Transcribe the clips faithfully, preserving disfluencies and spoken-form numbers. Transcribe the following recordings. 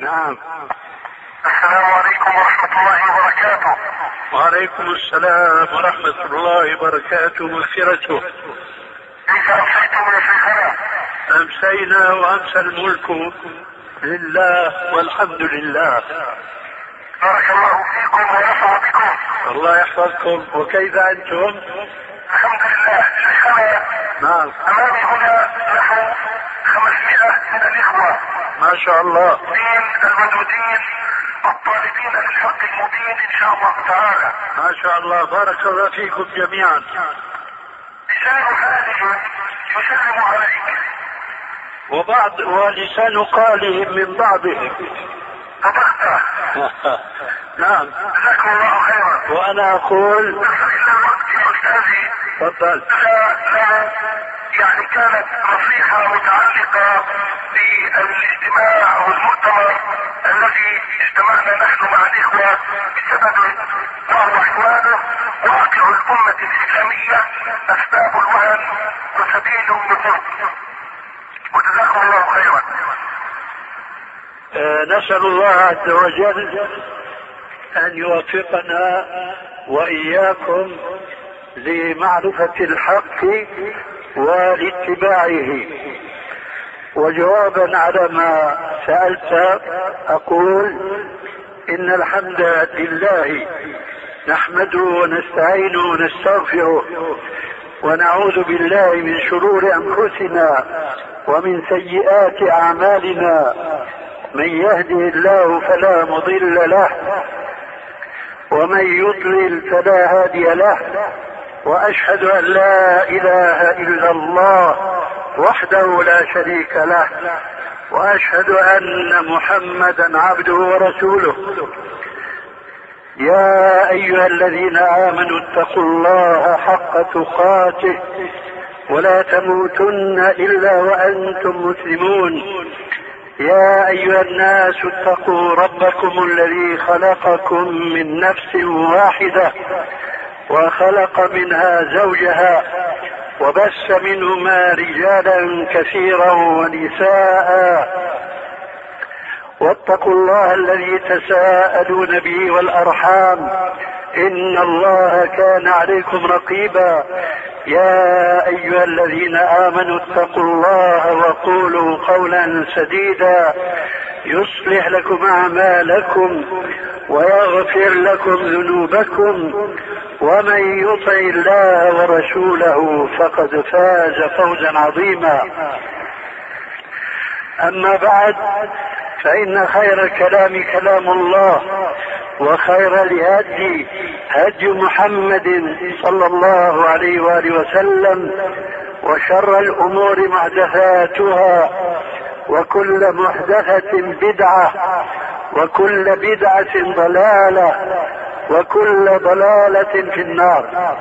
نعم. السلام عليكم ورحمة الله وبركاته. وعليكم السلام ورحمة الله وبركاته ومغفرته. كيف أمسيتم يا شيخنا؟ أمسينا وأمسى الملك لله والحمد لله. بارك الله فيكم ونفع بكم. الله يحفظكم. وكيف أنتم؟ الحمد لله. شيخنا نعم. أمامي هنا نحو خمسمائة من الإخوة ما شاء الله. من الودودين الطالبين للحق المبين إن شاء الله تعالى. ما شاء الله. بارك الله فيكم جميعا. لسان حالهم يسلم عليك، وبعض ولسان قالهم من بعضهم. صدقت. نعم. جزاكم الله خيرا. وأنا أقول نصل إلى الوقت يا أستاذي. تفضل. لا لا يعني كانت نصيحة متعلقة بالاجتماع أو المؤتمر الذي اجتمعنا نحن مع الإخوة بسبب وهو عنوانه واقع الأمة الإسلامية أسباب الوهن وسبيل النفوذ. وجزاكم الله خيرا. آه نسأل الله عز وجل أن يوفقنا وإياكم لمعرفة الحق ولاتباعه. وجوابا على ما سألت أقول إن الحمد لله نحمده ونستعينه ونستغفره ونعوذ بالله من شرور أنفسنا ومن سيئات أعمالنا. من يهده الله فلا مضل له ومن يضلل فلا هادي له. وأشهد أن لا إله إلا الله وحده لا شريك له وأشهد أن محمدا عبده ورسوله. يا أيها الذين آمنوا اتقوا الله حق تقاته ولا تموتن إلا وأنتم مسلمون. يا أيها الناس اتقوا ربكم الذي خلقكم من نفس واحدة وخلق منها زوجها وبث منهما رجالا كثيرا ونساء. واتقوا الله الذي تساءلون به والأرحام إن الله كان عليكم رقيبا. يا أيها الذين آمنوا اتقوا الله وقولوا قولا سديدا يصلح لكم أعمالكم ويغفر لكم ذنوبكم ومن يطع الله ورسوله فقد فاز فوزا عظيما. أما بعد فإن خير الكلام كلام الله وخير الهدي هدي محمد صلى الله عليه وآله وسلم وشر الأمور محدثاتها وكل محدثة بدعة وكل بدعة ضلالة وكل ضلالة في النار.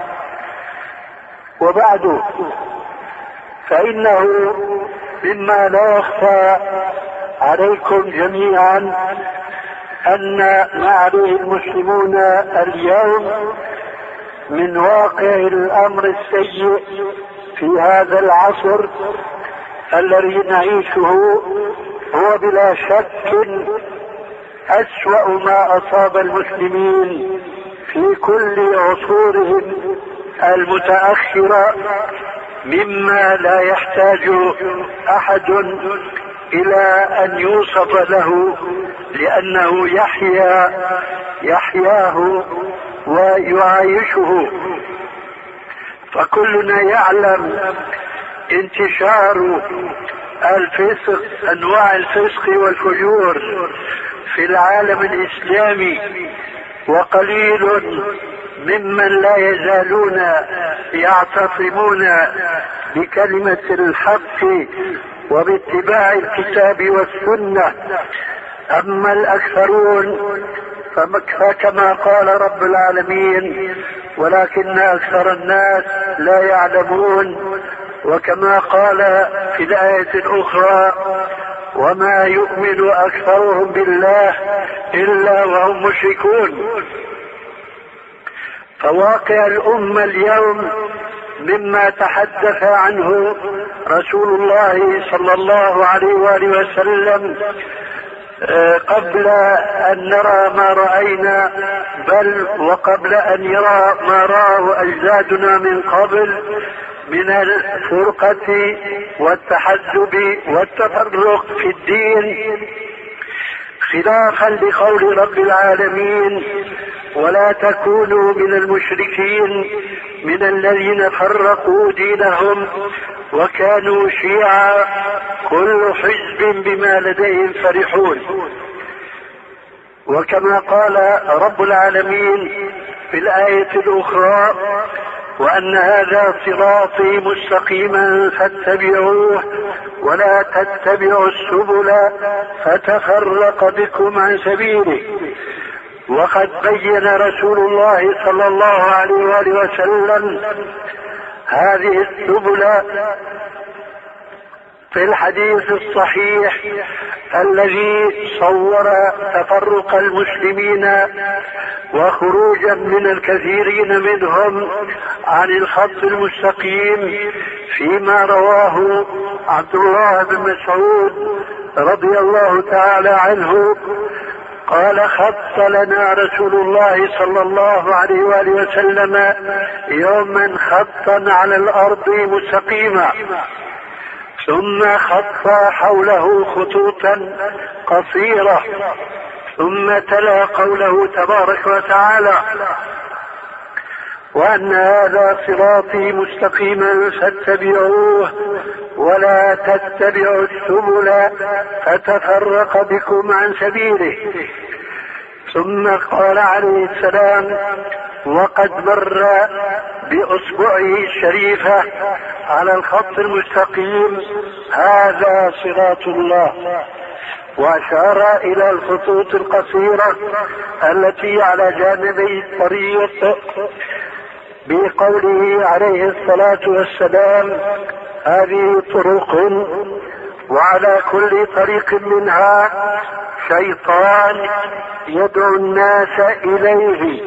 وبعد فإنه مما لا يخفى عليكم جميعا أن ما عليه المسلمون اليوم من واقع الأمر السيء في هذا العصر الذي نعيشه هو بلا شك أسوأ ما أصاب المسلمين في كل عصورهم المتأخرة، مما لا يحتاج أحد إلى أن يوصف له لأنه يحيا يحياه ويعايشه. فكلنا يعلم انتشار الفسق، أنواع الفسق والفجور في العالم الإسلامي، وقليل ممن لا يزالون يعتصمون بكلمة الحق وباتباع الكتاب والسنة. أما الأكثرون فكما قال رب العالمين ولكن أكثر الناس لا يعلمون، وكما قال في الآية الأخرى وما يؤمن أكثرهم بالله إلا وهم مشركون. فواقع الأمة اليوم مما تحدث عنه رسول الله صلى الله عليه وآله وسلم قبل أن نرى ما رأينا، بل وقبل أن يرى ما راه أجدادنا من قبل من الفرقة والتحزب والتفرق في الدين، خلافا لقول رب العالمين: ولا تكونوا من المشركين من الذين فرقوا دينهم وكانوا شيعا كل حزب بما لديهم فرحون. وكما قال رب العالمين في الآية الأخرى: وأن هذا صراطي مستقيما فاتبعوه ولا تتبعوا السبل فتفرق بكم عن سبيله. وقد بين رسول الله صلى الله عليه وآله وسلم هذه السبل في الحديث الصحيح الذي صور تفرق المسلمين وخروجا من الكثيرين منهم عن الخط المستقيم، فيما رواه عبد الله بن مسعود رضي الله تعالى عنه قال: خط لنا رسول الله صلى الله عليه وآله وسلم يوما خطا على الأرض مستقيما، ثم خط حوله خطوطا قصيرة، ثم تلا قوله تبارك وتعالى: وأن هذا صراطي مستقيما فاتبعوه ولا تتبعوا السبل فتفرق بكم عن سبيله. ثم قال عليه السلام: وقد مر بأصبعه الشريفة على الخط المستقيم: هذا صراط الله. وأشار إلى الخطوط القصيرة التي على جانبي الطريق بقوله عليه الصلاة والسلام: هذه طرق وعلى كل طريق منها شيطان يدعو الناس إليه.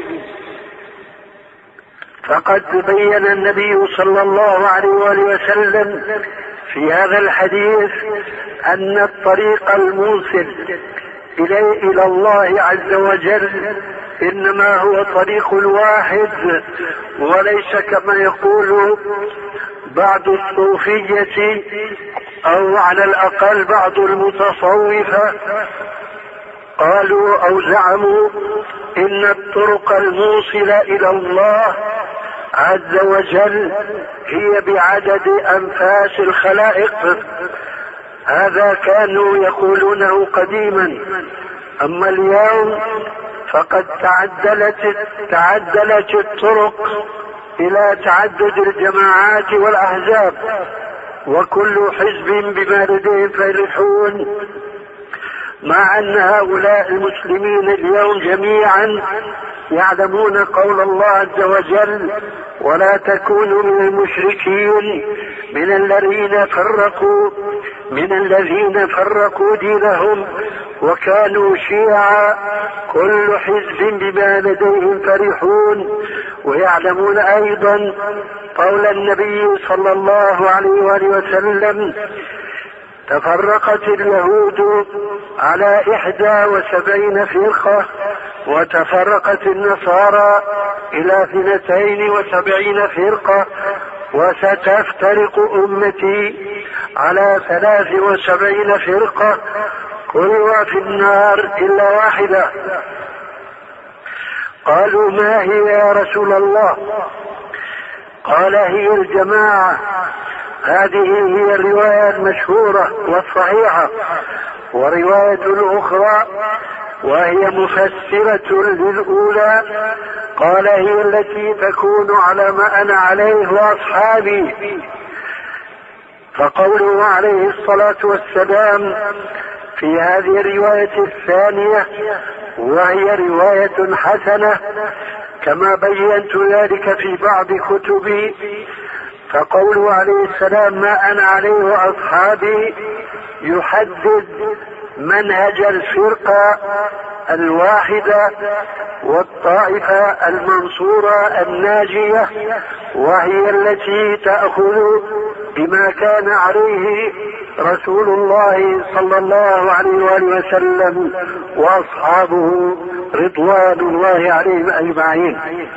فقد بين النبي صلى الله عليه وآله وسلم في هذا الحديث أن الطريق الموصل إلى الله عز وجل إنما هو طريق واحد، وليس كما يقول بعض الصوفية أو على الأقل بعض المتصوفة، قالوا أو زعموا إن الطرق الموصلة إلى الله عز وجل هي بعدد أنفاس الخلائق. هذا كانوا يقولونه قديما، أما اليوم فقد تعدلت تعدلت الطرق إلى تعدد الجماعات والأحزاب، وكل حزب بما لديهم فرحون، مع أن هؤلاء المسلمين اليوم جميعا يعلمون قول الله عز وجل: ولا تكونوا من المشركين من الذين فرقوا من الذين فرقوا دينهم وكانوا شيعا كل حزب بما لديهم فرحون. ويعلمون أيضا قول النبي صلى الله عليه وآله وسلم: تفرقت اليهود على إحدى وسبعين فرقة وتفرقت النصارى إلى اثنتين وسبعين فرقة وستفترق أمتي على ثلاث وسبعين فرقة كلها في النار إلا واحدة. قالوا: ما هي يا رسول الله؟ قال: هي الجماعة. هذه هي الرواية المشهورة والصحيحة. ورواية أخرى وهي مفسرة للأولى قال: هي التي تكون على ما أنا عليه وأصحابي. فقوله عليه الصلاة والسلام في هذه الرواية الثانية وهي رواية حسنة كما بينت ذلك في بعض كتبي، فقوله عليه السلام: ما أنا عليه وأصحابي يحدد منهج الفرقة الواحدة والطائفة المنصورة الناجية، وهي التي تأخذ بما كان عليه رسول الله صلى الله عليه وآله وسلم وأصحابه رضوان الله عليهم أجمعين.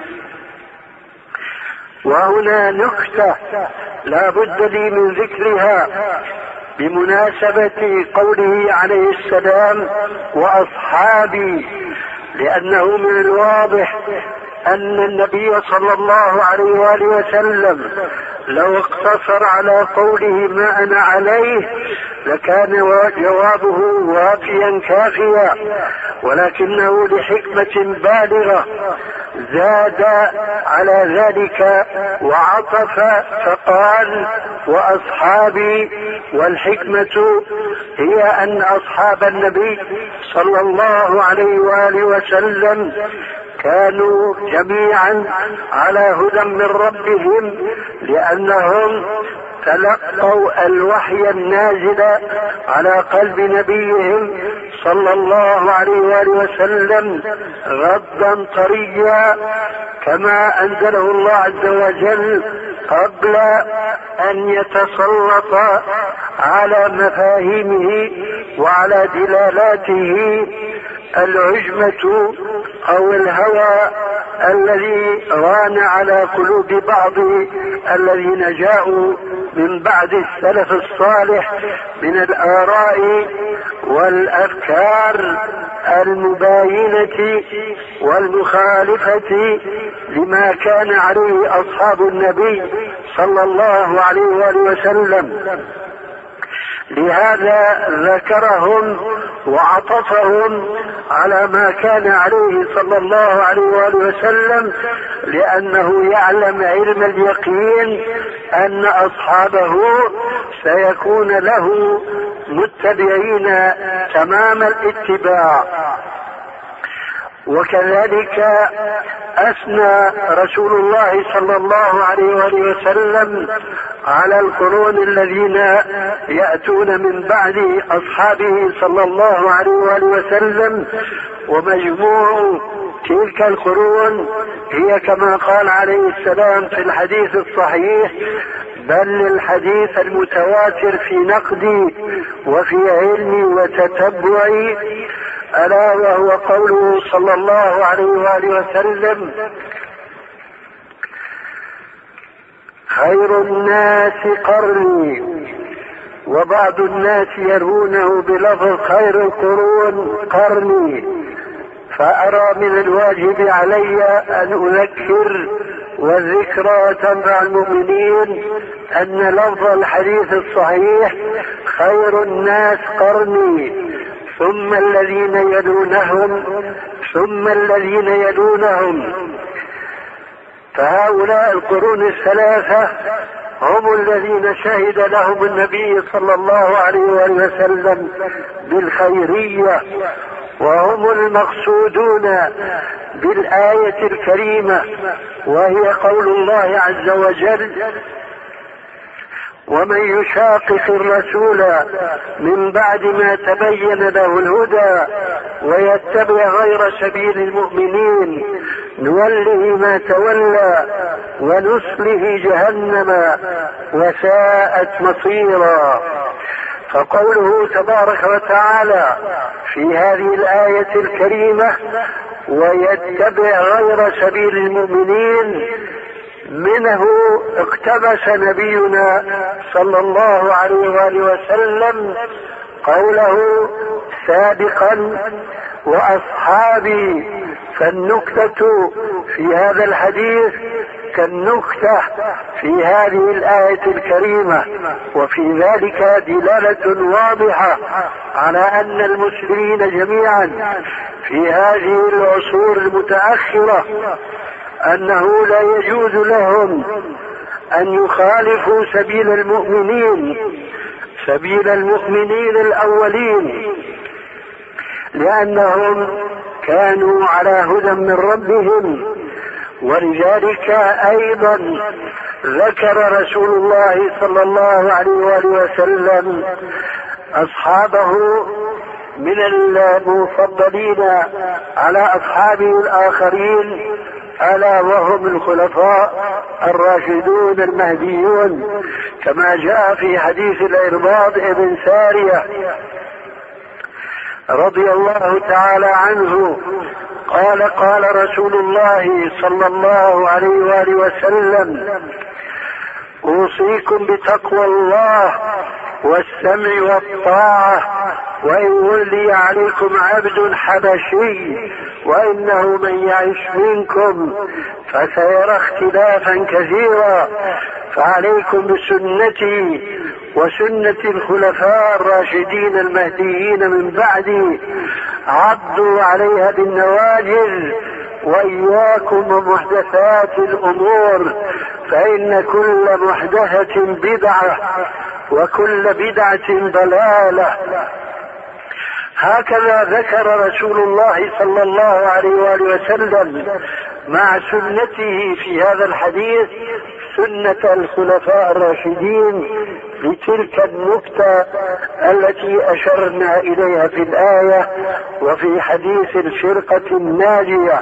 وهنا نكتة لا بد لي من ذكرها بمناسبة قوله عليه السلام وأصحابي، لأنه من الواضح أن النبي صلى الله عليه وآله وسلم لو اقتصر على قوله ما أنا عليه لكان جوابه وافيا كافيا، ولكنه لحكمة بالغة زاد على ذلك وعطف فقال وأصحابي. والحكمة هي أن أصحاب النبي صلى الله عليه وآله وسلم كانوا جميعا على هدى من ربهم، لأنهم تلقوا الوحي النازل على قلب نبيهم صلى الله عليه وآله وسلم غضا طريا كما أنزله الله عز وجل قبل أن يتسلط على مفاهيمه وعلى دلالاته العجمة أو الهوى الذي ران على قلوب بعض الذين جاءوا من بعد السلف الصالح من الآراء والأفكار المباينة والمخالفة لما كان عليه أصحاب النبي صلى الله عليه وآله وسلم. لهذا ذكرهم وعطفهم على ما كان عليه صلى الله عليه وآله وسلم، لأنه يعلم علم اليقين أن أصحابه سيكون له متبعين تمام الاتباع. وكذلك أثنى رسول الله صلى الله عليه وآله وسلم على القرون الذين يأتون من بعد أصحابه صلى الله عليه وآله وسلم، ومجموع تلك القرون هي كما قال عليه السلام في الحديث الصحيح بل الحديث المتواتر في نقدي وفي علمي وتتبعي، ألا وهو قوله صلى الله عليه وآله وسلم خير الناس قرني، وبعض الناس يرونه بلفظ خير القرون قرني، فأرى من الواجب علي أن أذكر والذكرى تنفع المؤمنين أن لفظ الحديث الصحيح خير الناس قرني ثم الذين يلونهم ثم الذين يلونهم. فهؤلاء القرون الثلاثة هم الذين شهد لهم النبي صلى الله عليه وآله وسلم بالخيرية، وهم المقصودون بالآية الكريمة، وهي قول الله عز وجل ومن يشاقق الرسول من بعد ما تبين له الهدى ويتبع غير سبيل المؤمنين نوله ما تولى ونصله جهنم وساءت مصيرا. فقوله تبارك وتعالى في هذه الآية الكريمة ويتبع غير سبيل المؤمنين منه اقتبس نبينا صلى الله عليه وآله وسلم قوله سابقا وأصحابي. فالنكتة في هذا الحديث كالنكتة في هذه الآية الكريمة، وفي ذلك دلالة واضحة على أن المسلمين جميعا في هذه العصور المتأخرة أنه لا يجوز لهم أن يخالفوا سبيل المؤمنين سبيل المؤمنين الأولين، لأنهم كانوا على هدى من ربهم. ولذلك أيضا ذكر رسول الله صلى الله عليه وآله وسلم أصحابه من المفضلين على أصحابه الآخرين ألا وهم الخلفاء الراشدون المهديون، كما جاء في حديث الإرباض بن سارية رضي الله تعالى عنه قال قال رسول الله صلى الله عليه وآله وسلم: أوصيكم بتقوى الله والسمع والطاعة وإن ولي عليكم عبد حبشي وإنه من يعش منكم فسيرى اختلافا كثيرا، فعليكم بسنتي وسنة الخلفاء الراشدين المهديين من بعدي، عضوا عليها بالنواجذ، وإياكم ومحدثات الأمور، فإن كل محدثة بدعة وكل بدعة ضلالة. هكذا ذكر رسول الله صلى الله عليه وآله وسلم مع سنته في هذا الحديث سنة الخلفاء الراشدين لتلك النكتة التي أشرنا إليها في الآية وفي حديث الفرقة الناجية.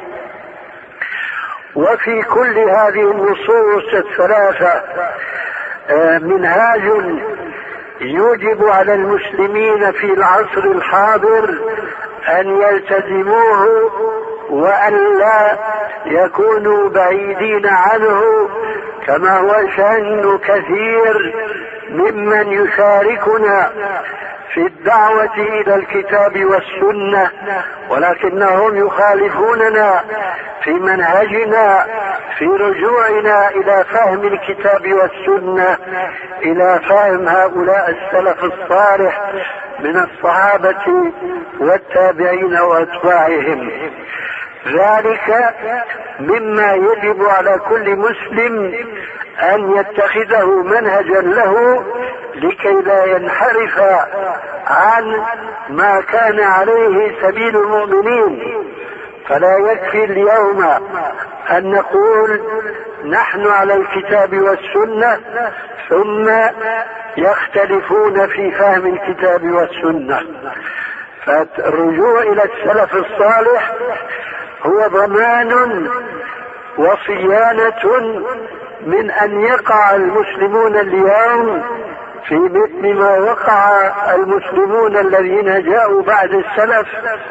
وفي كل هذه النصوص الثلاثة منهاج يوجب على المسلمين في العصر الحاضر أن يلتزموه وأن لا يكونوا بعيدين عنه، كما هو شأن كثير ممن يشاركنا في الدعوة إلى الكتاب والسنة، ولكنهم يخالفوننا في منهجنا في رجوعنا إلى فهم الكتاب والسنة، إلى فهم هؤلاء السلف الصالح من الصحابة والتابعين وأتباعهم. ذلك مما يجب على كل مسلم أن يتخذه منهجا له لكي لا ينحرف عن ما كان عليه سبيل المؤمنين. فلا يكفي اليوم أن نقول نحن على الكتاب والسنة ثم يختلفون في فهم الكتاب والسنة. فالرجوع إلى السلف الصالح هو ضمان وصيانة من أن يقع المسلمون اليوم في مثل ما وقع المسلمون الذين جاءوا بعد السلف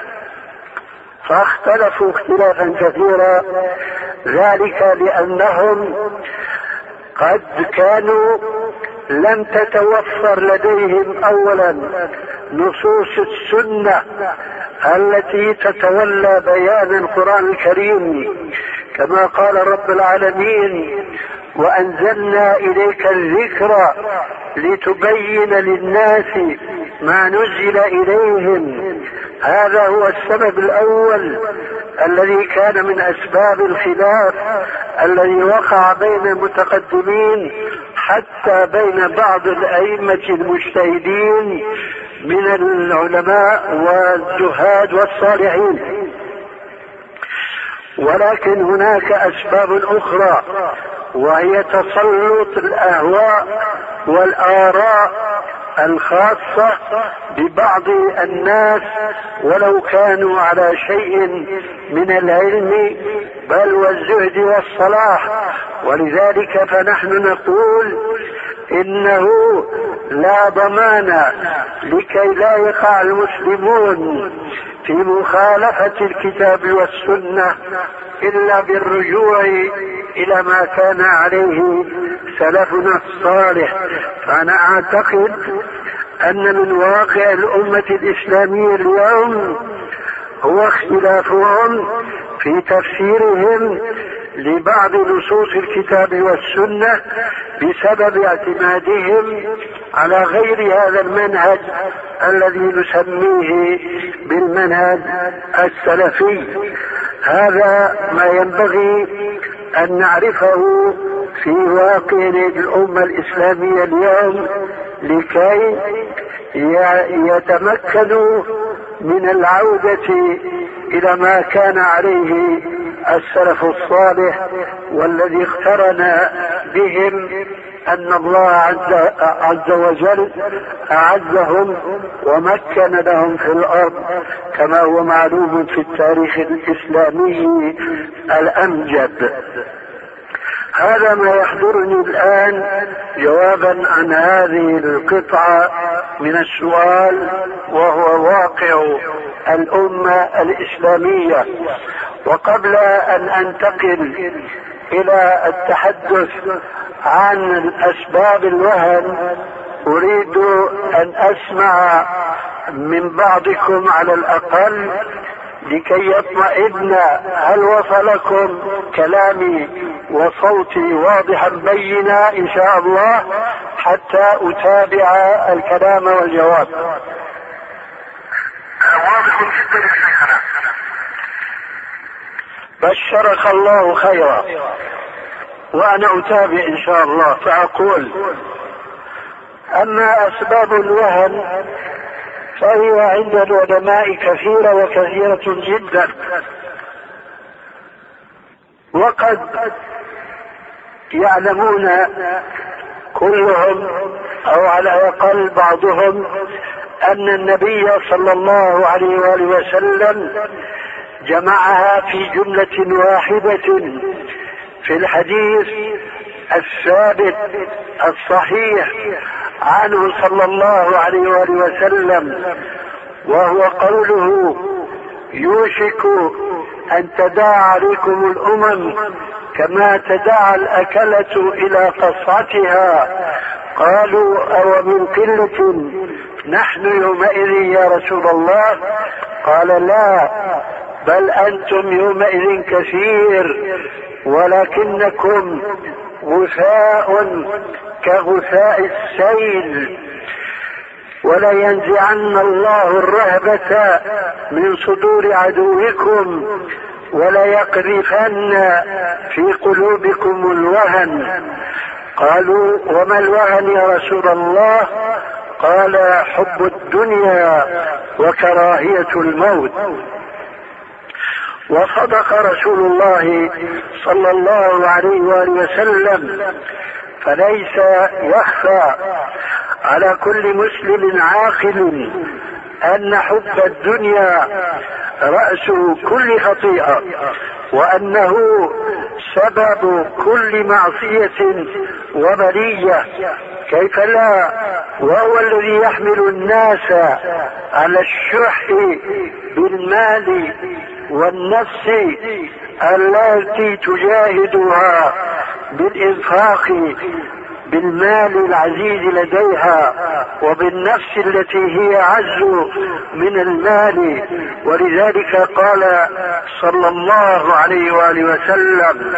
فاختلفوا اختلافا كثيرا، ذلك لأنهم قد كانوا لم تتوفر لديهم أولا نصوص السنة التي تتولى بيان القرآن الكريم، كما قال رب العالمين: وأنزلنا إليك الذكر لتبين للناس ما نزل إليهم. هذا هو السبب الأول الذي كان من أسباب الخلاف الذي وقع بين المتقدمين حتى بين بعض الأئمة المجتهدين من العلماء والزهاد والصالحين. ولكن هناك أسباب أخرى، وهي تسلط الأهواء والآراء الخاصة ببعض الناس ولو كانوا على شيء من العلم بل والزهد والصلاح. ولذلك فنحن نقول إنه لا ضمان لكي لا يقع المسلمون في مخالفة الكتاب والسنة إلا بالرجوع إلى ما كان عليه سلفنا الصالح. فأنا أعتقد أن من واقع الأمة الإسلامية اليوم هو اختلافهم في تفسيرهم لبعض نصوص الكتاب والسنة بسبب اعتمادهم على غير هذا المنهج الذي نسميه بالمنهج السلفي. هذا ما ينبغي أن نعرفه في واقع الأمة الإسلامية اليوم لكي يتمكنوا من العودة إلى ما كان عليه السلف الصالح والذي اقترن بهم أن الله عز, عز وجل أعزهم ومكن لهم في الأرض كما هو معلوم في التاريخ الإسلامي الأمجد. هذا ما يحضرني الآن جوابا عن هذه القطعة من السؤال، وهو واقع الأمة الإسلامية. وقبل أن أنتقل إلى التحدث عن أسباب الوهن أريد أن أسمع من بعضكم على الأقل لكي يطمئن هل وصلكم كلامي وصوتي واضحا بينا إن شاء الله حتى أتابع الكلام والجواب. واضح جدا يا شيخنا. بشرك الله خيرا. وأنا أتابع إن شاء الله. فأقول أما أسباب الوهن فهي عند العلماء كثيرة وكثيرة جدا، وقد يعلمون كلهم أو على الأقل بعضهم أن النبي صلى الله عليه وآله وسلم جمعها في جملة واحدة في الحديث الثابت الصحيح عنه صلى الله عليه وآله وسلم، وهو قوله: يوشك أن تداعى عليكم الأمم كما تداعى الأكلة إلى قصعتها. قالوا: أو من قلة نحن يومئذ يا رسول الله؟ قال: لا، بل أنتم يومئذ كثير ولكنكم غثاء كغثاء السيل، ولا ينزعن الله الرهبة من صدور عدوكم ولا يقذفن في قلوبكم الوهن. قالوا: وما الوهن يا رسول الله؟ قال: حب الدنيا وكراهية الموت. وصدق رسول الله صلى الله عليه وآله وسلم، فليس يخفى على كل مسلم عاقل أن حب الدنيا رأس كل خطيئة، وأنه سبب كل معصية وبلية. كيف لا، وهو الذي يحمل الناس على الشح بالمال والنفس التي تجاهدها بالإنفاق بالمال العزيز لديها وبالنفس التي هي أعز من المال. ولذلك قال صلى الله عليه وآله وسلم: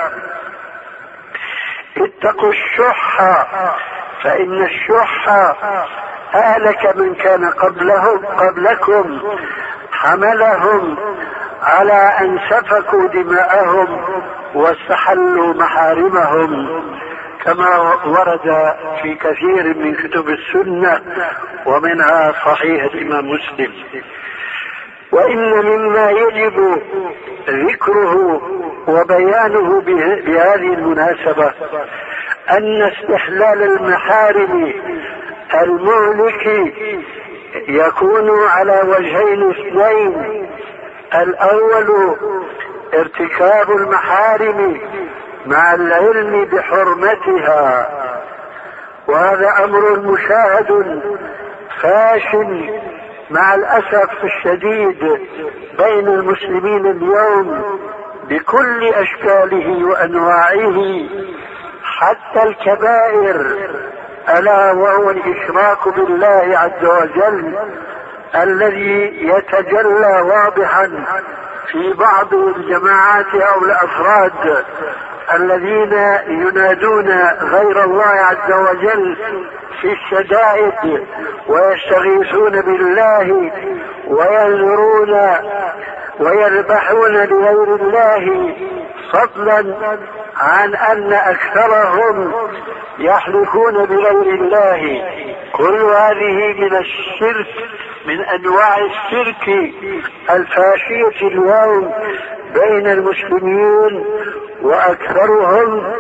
اتقوا الشح فإن الشح أهلك من كان قبلهم قبلكم، حملهم على أن سفكوا دماءهم واستحلوا محارمهم، كما ورد في كثير من كتب السنة ومنها صحيح الإمام مسلم. وإن مما يجب ذكره وبيانه بهذه المناسبة أن استحلال المحارم المهلك يكون على وجهين اثنين: الأول ارتكاب المحارم مع العلم بحرمتها، وهذا أمر مشاهد فاش مع الأسف الشديد بين المسلمين اليوم بكل أشكاله وأنواعه، حتى الكبائر، ألا وهو الإشراك بالله عز وجل الذي يتجلى واضحا في بعض الجماعات أو الأفراد الذين ينادون غير الله عز وجل في الشدائد ويستغيثون بالله وينذرون ويذبحون لغير الله، فضلا عن أن أكثرهم يحلفون بغير الله. كل هذه من الشرك، من أنواع الشرك الفاشية اليوم بين المسلمين، وأكثرهم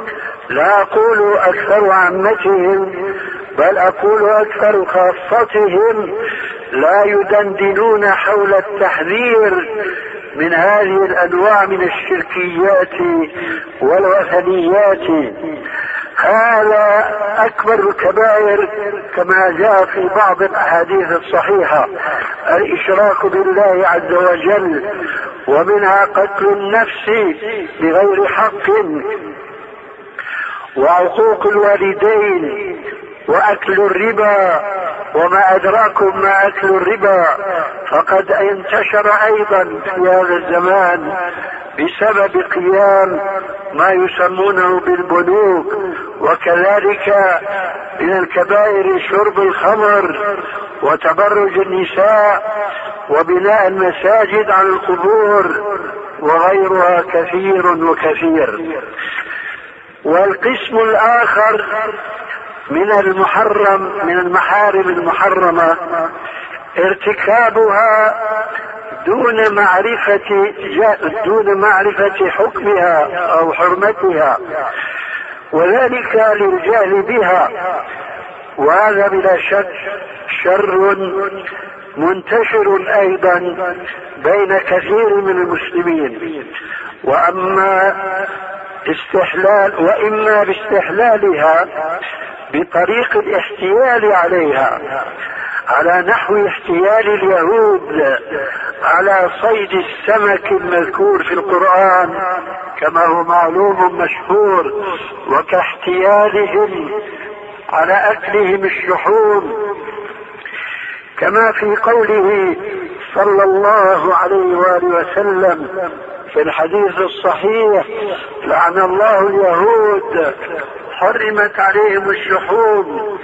لا أقول أكثر عامتهم بل أقول أكثر خاصتهم لا يدندنون حول التحذير من هذه الأنواع من الشركيات والوثنيات. هذا أكبر الكبائر كما جاء في بعض الأحاديث الصحيحة، الإشراك بالله عز وجل، ومنها قتل النفس بغير حق، وعقوق الوالدين، وأكل الربا، وما أدراكم ما أكل الربا، فقد انتشر أيضا في هذا الزمان بسبب قيام ما يسمونه بالبنوك. وكذلك من الكبائر شرب الخمر وتبرج النساء وبناء المساجد على القبور وغيرها كثير وكثير. والقسم الآخر من المحرم من المحارم المحرمة ارتكابها دون معرفة دون معرفة حكمها أو حرمتها، وذلك للجهل بها، وهذا بلا شك شر منتشر أيضا بين كثير من المسلمين. وأما استحلال وإما باستحلالها بطريق الاحتيال عليها، على نحو احتيال اليهود على صيد السمك المذكور في القرآن كما هو معلوم مشهور، وكاحتيالهم على أكلهم الشحوم، كما في قوله صلى الله عليه وآله وسلم في الحديث الصحيح: لعن الله اليهود حرمت عليهم الشحوم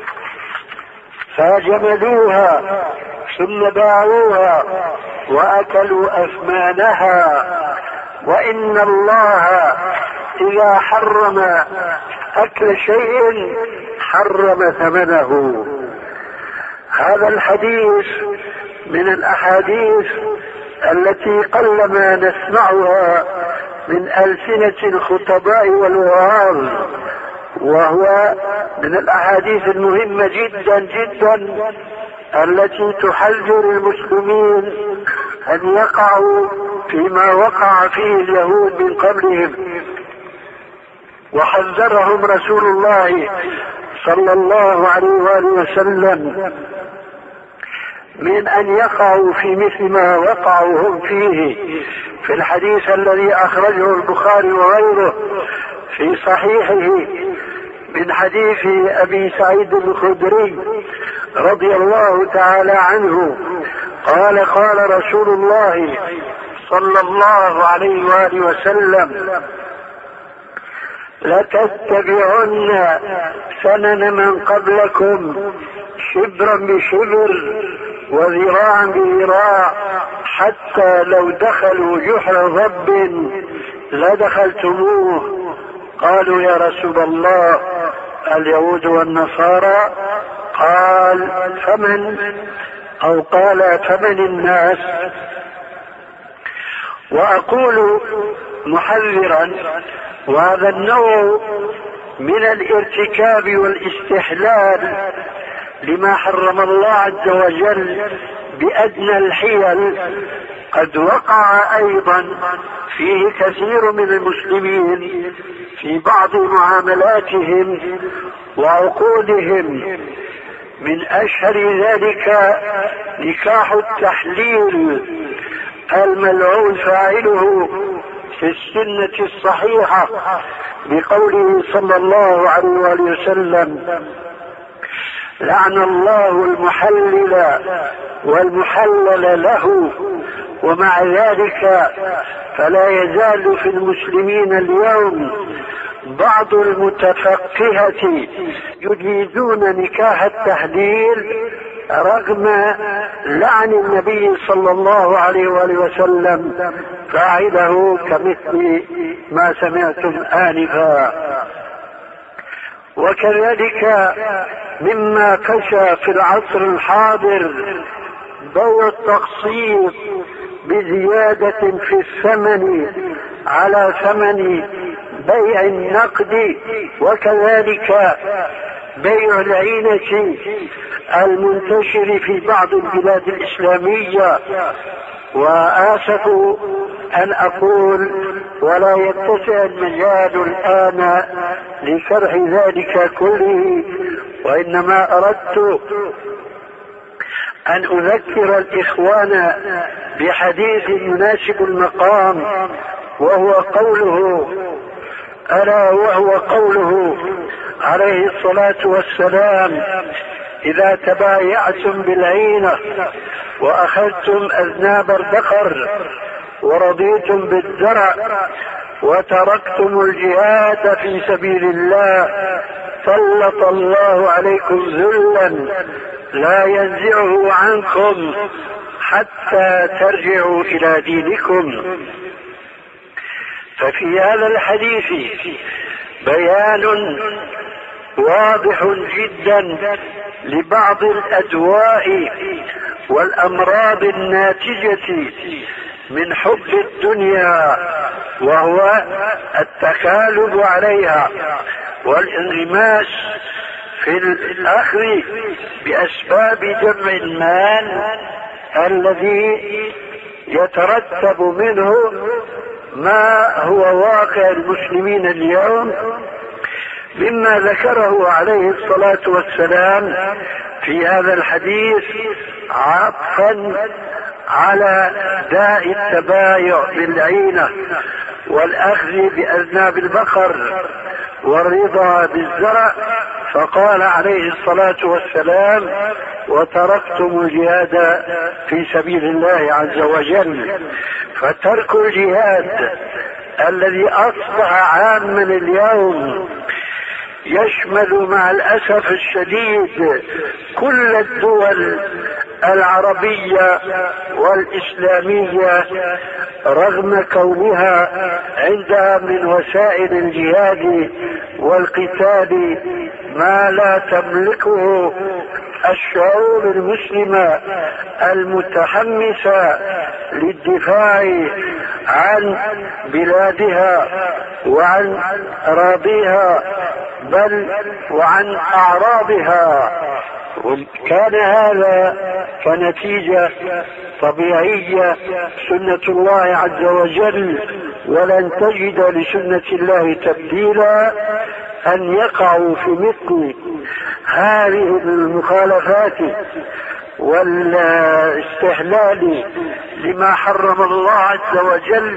فجملوها ثم باعوها وأكلوا أثمانها، وإن الله إذا حرم أكل شيء حرم ثمنه. هذا الحديث من الأحاديث التي قلما نسمعها من ألسنة الخطباء والوعاظ، وهو من الأحاديث المهمة جدا جدا التي تحذر المسلمين أن يقعوا فيما وقع فيه اليهود من قبلهم. وحذرهم رسول الله صلى الله عليه وآله وسلم من أن يقعوا في مثل ما وقعوا هم فيه في الحديث الذي أخرجه البخاري وغيره في صحيحه من حديث أبي سعيد الخدري رضي الله تعالى عنه قال: قال رسول الله صلى الله عليه وآله وسلم: لتتبعن سنن من قبلكم شبرا بشبر وذراعا بذراع حتى لو دخلوا جحر ضب لدخلتموه. قالوا: يا رسول الله اليهود والنصارى؟ قال: فمن؟ أو قال: فمن الناس؟ وأقول محذرا، وهذا النوع من الارتكاب والاستحلال لما حرم الله عز وجل بأدنى الحيل قد وقع أيضا فيه كثير من المسلمين في بعض معاملاتهم وعقودهم. من أشهر ذلك نكاح التحليل الملعون فاعله في السنة الصحيحة بقوله صلى الله عليه وآله وسلم: لعن الله المحلل والمحلل له. ومع ذلك فلا يزال في المسلمين اليوم بعض المتفقهة يجيزون نكاح التحليل رغم لعن النبي صلى الله عليه وآله وسلم فاعله، كمثل ما سمعتم آنفا. وكذلك مما فشى في العصر الحاضر بيع التقسيط بزيادة في الثمن على ثمن بيع النقد، وكذلك بيع العينة المنتشر في بعض البلاد الإسلامية. وآسف أن أقول ولا يتسع المجال الآن لشرح ذلك كله، وإنما أردت أن أذكر الإخوان بحديث يناسب المقام، وهو قوله ألا وهو قوله عليه الصلاة والسلام: إذا تبايعتم بالعينة وأخذتم أذناب البقر ورضيتم بالزرع وتركتم الجهاد في سبيل الله سلط الله عليكم ذلا لا ينزعه عنكم حتى ترجعوا إلى دينكم. ففي هذا الحديث بيان واضح جدا لبعض الأدواء والأمراض الناتجة من حب الدنيا، وهو التكالب عليها والانغماس في الأخذ بأسباب جمع المال الذي يترتب منه ما هو واقع المسلمين اليوم، مما ذكره عليه الصلاة والسلام في هذا الحديث عطفا على داء التبايع بالعينة والأخذ بأذناب البقر والرضا بالزرع، فقال عليه الصلاة والسلام: وتركتم الجهاد في سبيل الله عز وجل. فترك الجهاد الذي أصبح عاما اليوم يشمل مع الأسف الشديد كل الدول العربية والإسلامية، رغم كونها عندها من وسائل الجهاد والقتال ما لا تملكه الشعوب المسلمة المتحمسة للدفاع عن بلادها وعن أراضيها بل وعن أعراضها. كان هذا كنتيجة طبيعية سنة الله عز وجل، ولن تجد لسنة الله تبديلا، أن يقعوا في مثل هذه المخالفات والاستحلال لما حرم الله عز وجل.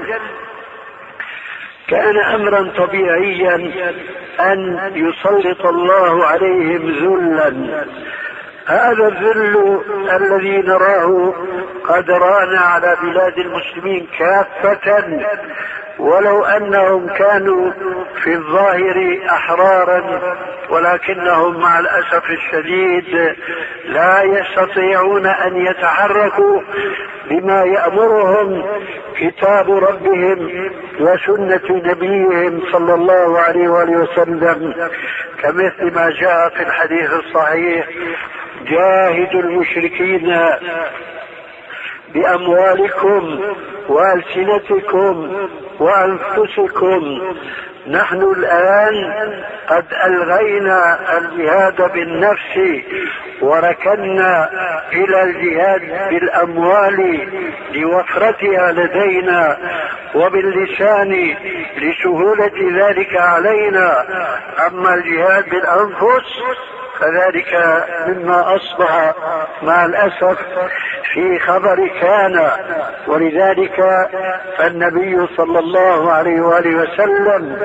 كان أمرا طبيعيا أن يسلط الله عليهم ذلا. هذا الذل الذي نراه قد ران على بلاد المسلمين كافة، ولو أنهم كانوا في الظاهر أحرارا، ولكنهم مع الأسف الشديد لا يستطيعون أن يتحركوا بما يأمرهم كتاب ربهم وسنة نبيهم صلى الله عليه وآله وسلم، كمثل ما جاء في الحديث الصحيح: جاهدوا المشركين بأموالكم وألسنتكم وأنفسكم. نحن الآن قد ألغينا الجهاد بالنفس وركنا إلى الجهاد بالأموال لوفرتها لدينا، وباللسان لسهولة ذلك علينا. أما الجهاد بالأنفس فذلك مما أصبح مع الأسف في خبر كان. ولذلك فالنبي صلى الله عليه وآله وسلم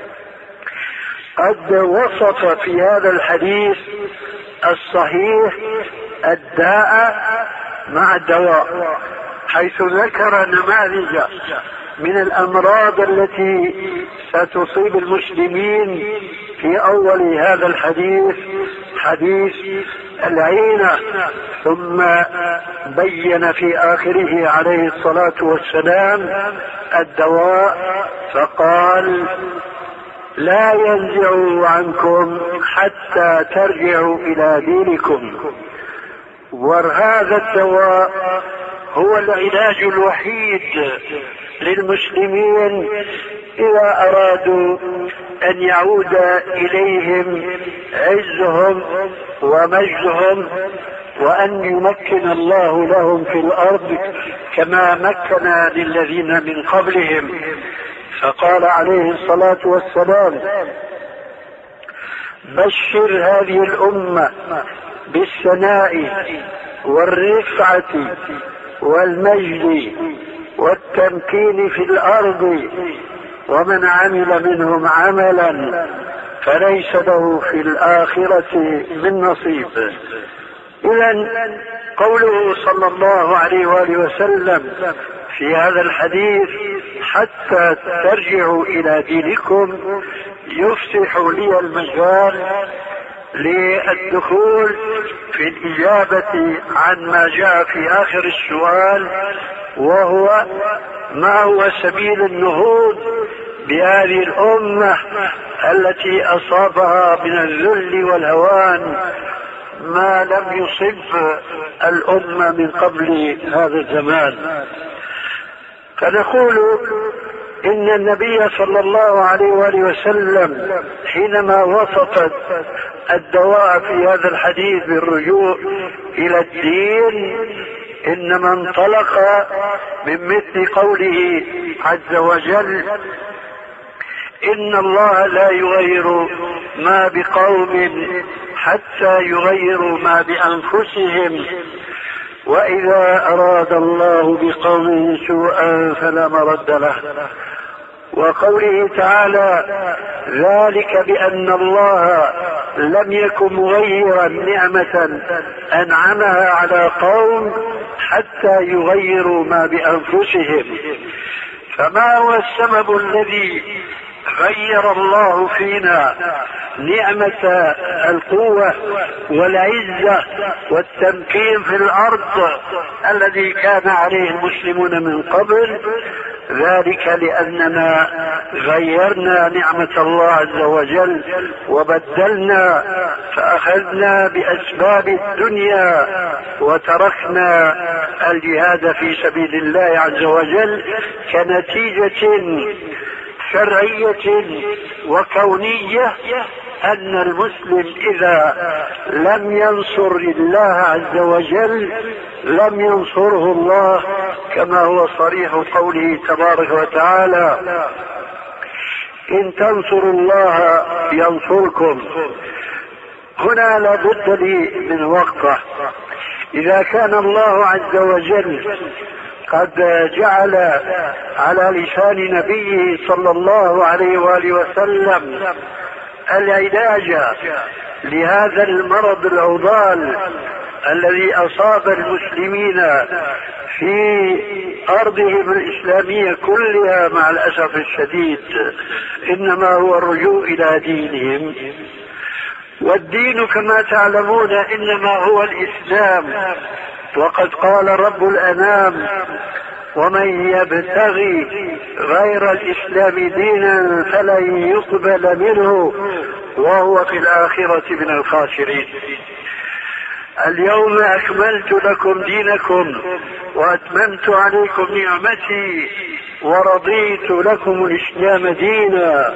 قد وصف في هذا الحديث الصحيح الداء مع الدواء، حيث ذكر نماذج من الأمراض التي ستصيب المسلمين في أول هذا الحديث، حديث العينة، ثم بين في آخره عليه الصلاة والسلام الدواء، فقال: لا ينزعوا عنكم حتى ترجعوا إلى دينكم. وهذا الدواء هو العلاج الوحيد للمسلمين إذا أرادوا أن يعود إليهم عزهم ومجدهم وأن يمكن الله لهم في الأرض كما مكن للذين من قبلهم. فقال عليه الصلاة والسلام: بشر هذه الأمة بالثناء والرفعة والمجد والتمكين في الأرض، ومن عمل منهم عملا فليس له في الآخرة من نصيب. إذن قوله صلى الله عليه وآله وسلم في هذا الحديث: حتى ترجعوا إلى دينكم، يفسح لي المجال للدخول في الإجابة عن ما جاء في آخر السؤال، وهو ما هو سبيل النهوض بهذه الأمة التي أصابها من الذل والهوان ما لم يصب الأمة من قبل هذا الزمان. فنقول إن النبي صلى الله عليه وآله وسلم حينما وصف الدواء في هذا الحديث بالرجوع إلى الدين إنما انطلق من مثل قوله عز وجل: إن الله لا يغير ما بقوم حتى يغيروا ما بأنفسهم، وإذا أراد الله بقوم سوءا فلا مرد له. وقوله تعالى: ذلك بأن الله لم يكن مغيرا نعمة أنعمها على قوم حتى يغيروا ما بأنفسهم. فما هو السبب الذي غير الله فينا نعمة القوة والعزة والتمكين في الأرض الذي كان عليه المسلمون من قبل؟ ذلك لأننا غيرنا نعمة الله عز وجل وبدلنا، فأخذنا بأسباب الدنيا وتركنا الجهاد في سبيل الله عز وجل كنتيجة شرعية وكونية، أن المسلم إذا لم ينصر الله عز وجل لم ينصره الله، كما هو صريح قوله تبارك وتعالى: إن تنصروا الله ينصركم. هنا لا بد لي من وقفة. إذا كان الله عز وجل قد جعل على لسان نبيه صلى الله عليه وآله وسلم العلاج لهذا المرض العضال الذي أصاب المسلمين في أرضهم الإسلامية كلها، مع الأسف الشديد إنما هو الرجوع إلى دينهم. والدين كما تعلمون إنما هو الإسلام، وقد قال رب الأنام: ومن يبتغي غير الإسلام دينا فلن يقبل منه وهو في الآخرة من الخاسرين. اليوم أكملت لكم دينكم وأتممت عليكم نعمتي ورضيت لكم الإسلام دينا.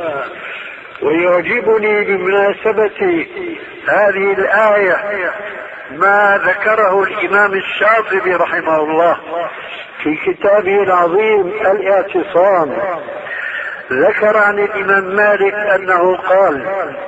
ويعجبني بمناسبة هذه الآية ما ذكره الإمام الشاطبي رحمه الله في كتابه العظيم الاعتصام. ذكر عن الإمام مالك أنه قال: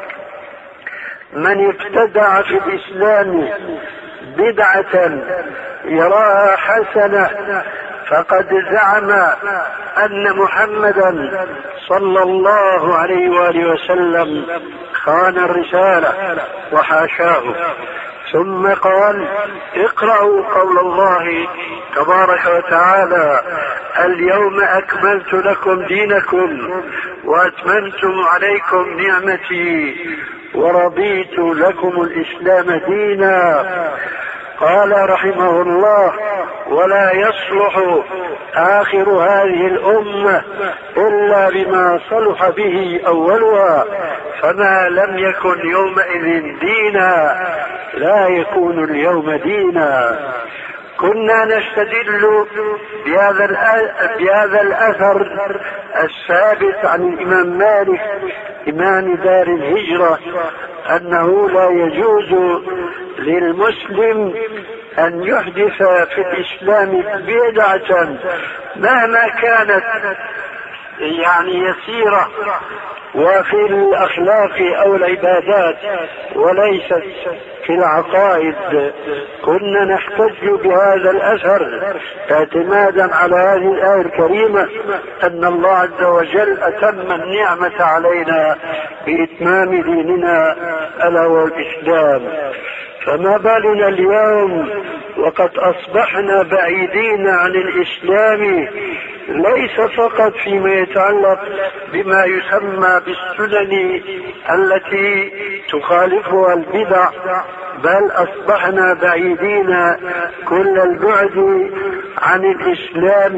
من ابتدع في الإسلام بدعة يراها حسنة فقد زعم أن محمدا صلى الله عليه وآله وسلم خان الرسالة وحاشاه. ثم قال: اقرأوا قول الله تبارك وتعالى: اليوم أكملت لكم دينكم وأتممت عليكم نعمتي ورضيت لكم الإسلام دينا. قال رحمه الله: ولا يصلح آخر هذه الأمة إلا بما صلح به أولها، فما لم يكن يومئذ دينا لا يكون اليوم دينا. كنا نستدل بهذا بهذا الأثر الثابت عن الإمام مالك إمام دار الهجرة أنه لا يجوز للمسلم أن يحدث في الإسلام بدعة مهما كانت يعني يسيرة وفي الأخلاق أو العبادات وليست في العقائد. كنا نحتج بهذا الأثر اعتمادا على هذه الآية الكريمة أن الله عز وجل أتم النعمة علينا بإتمام ديننا ألا هو الإسلام. فما بالنا اليوم وقد أصبحنا بعيدين عن الإسلام، ليس فقط فيما يتعلق بما يسمى بالسنن التي تخالفها البدع، بل أصبحنا بعيدين كل البعد عن الإسلام،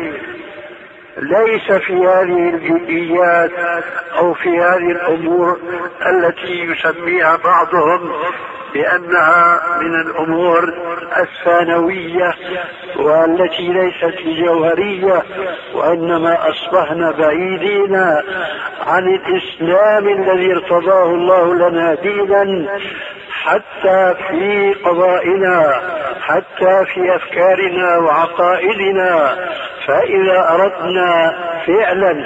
ليس في هذه الجزئيات أو في هذه الأمور التي يسميها بعضهم بأنها من الأمور الثانوية والتي ليست جوهرية، وإنما أصبحنا بعيدين عن الإسلام الذي ارتضاه الله لنا دينا، حتى في قضائنا، حتى في أفكارنا وعقائدنا. فإذا أردنا فعلا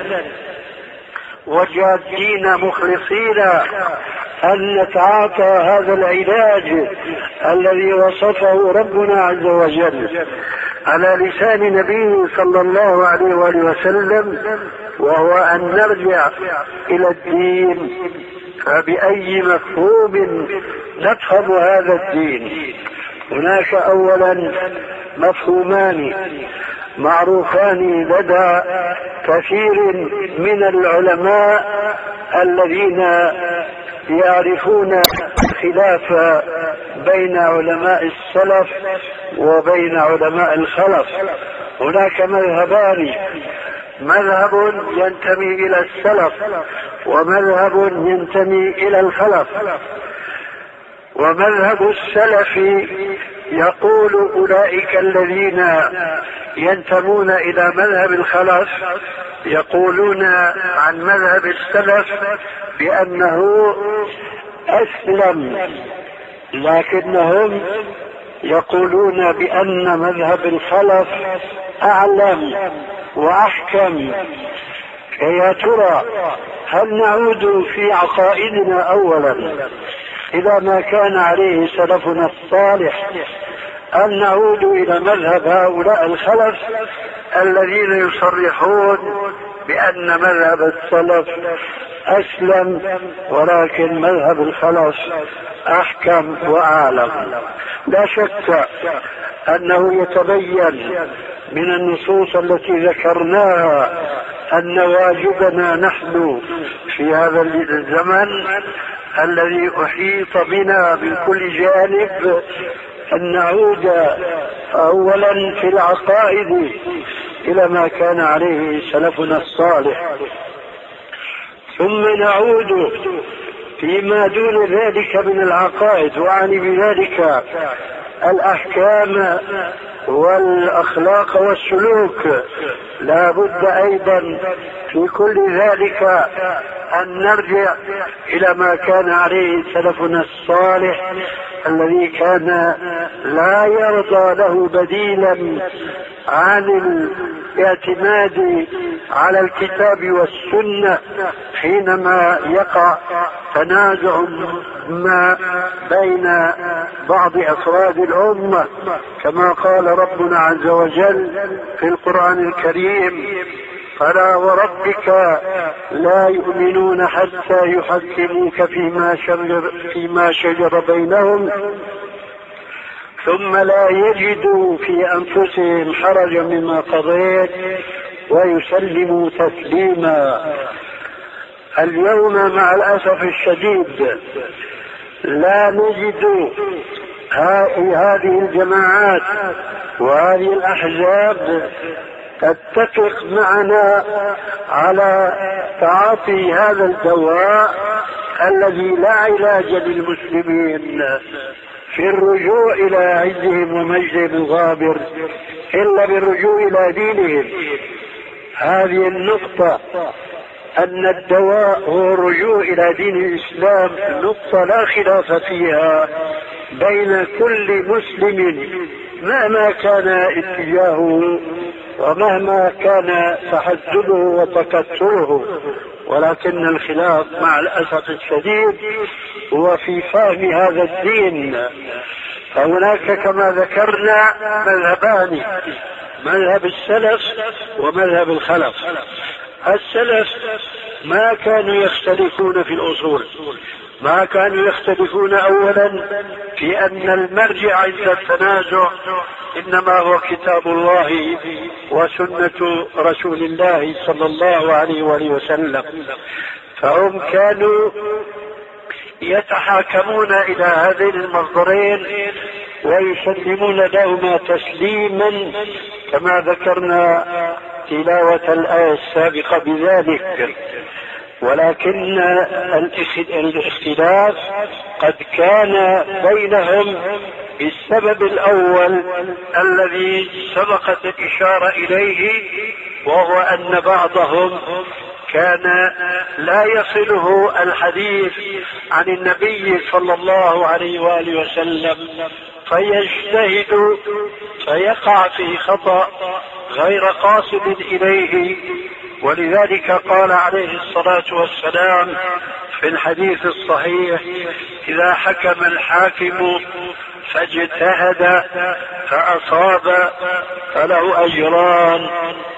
وجادين مخلصين أن نتعاطى هذا العلاج الذي وصفه ربنا عز وجل على لسان نبيه صلى الله عليه وآله وسلم، وهو أن نرجع إلى الدين، فبأي مفهوم نفهم هذا الدين؟ هناك أولا مفهومان معروفان لدى كثير من العلماء الذين يعرفون خلاف بين علماء السلف وبين علماء الخلف. هناك مذهبان، مذهب ينتمي إلى السلف ومذهب ينتمي إلى الخلف. ومذهب السلف يقول أولئك الذين ينتمون إلى مذهب الخلف يقولون عن مذهب السلف بأنه أسلم، لكنهم يقولون بأن مذهب الخلف أعلم وأحكم. يا ترى هل نعود في عقائدنا أولا إلى ما كان عليه سلفنا الصالح، أن نعود إلى مذهب هؤلاء الخلف الذين يصرحون بأن مذهب السلف أسلم ولكن مذهب الخلف أحكم وأعلم؟ لا شك أنه يتبين من النصوص التي ذكرناها أن واجبنا نحن في هذا الزمن الذي أحيط بنا من كل جانب أن نعود أولا في العقائد إلى ما كان عليه سلفنا الصالح، ثم نعود فيما دون ذلك من العقائد، وأعني بذلك الأحكام والأخلاق والسلوك. لا بد أيضا في كل ذلك أن نرجع إلى ما كان عليه سلفنا الصالح الذي كان لا يرضى له بديلا عن الاعتماد على الكتاب والسنة حينما يقع تنازع ما بين بعض أفراد الأمة، كما قال ربنا عز وجل في القرآن الكريم: فلا وربك لا يؤمنون حتى يحكموك فيما شجر, فيما شجر بينهم ثم لا يجدوا في أنفسهم حرجا مما قضيت ويسلموا تسليما. اليوم مع الأسف الشديد لا نجد هذه الجماعات وهذه الأحزاب تتفق معنا على تعاطي هذا الدواء الذي لا علاج للمسلمين في الرجوع إلى عزهم ومجدهم الغابر إلا بالرجوع إلى دينهم. هذه النقطة أن الدواء هو الرجوع إلى دين الإسلام، نقطة لا خلاف فيها بين كل مسلم مهما كان اتجاهه ومهما كان تحزبه وتكتله، ولكن الخلاف مع الأسف الشديد هو في فهم هذا الدين. فهناك كما ذكرنا مذهبان، مذهب السلف ومذهب الخلف. السلف ما كانوا يختلفون في الأصول، ما كانوا يختلفون أولا في أن المرجع عند التنازع إنما هو كتاب الله وسنة رسول الله صلى الله عليه وآله وسلم، فهم كانوا يتحاكمون إلى هذين المصدرين ويسلمون لهما تسليما كما ذكرنا تلاوة الآية السابقة بذلك. ولكن الاختلاف قد كان بينهم بالسبب الأول الذي سبقت الإشارة إليه، وهو أن بعضهم كان لا يصله الحديث عن النبي صلى الله عليه وآله وسلم فيجتهد فيقع في خطأ غير قاصد إليه. ولذلك قال عليه الصلاة والسلام في الحديث الصحيح: إذا حكم الحاكم فاجتهد فأصاب فله أجران،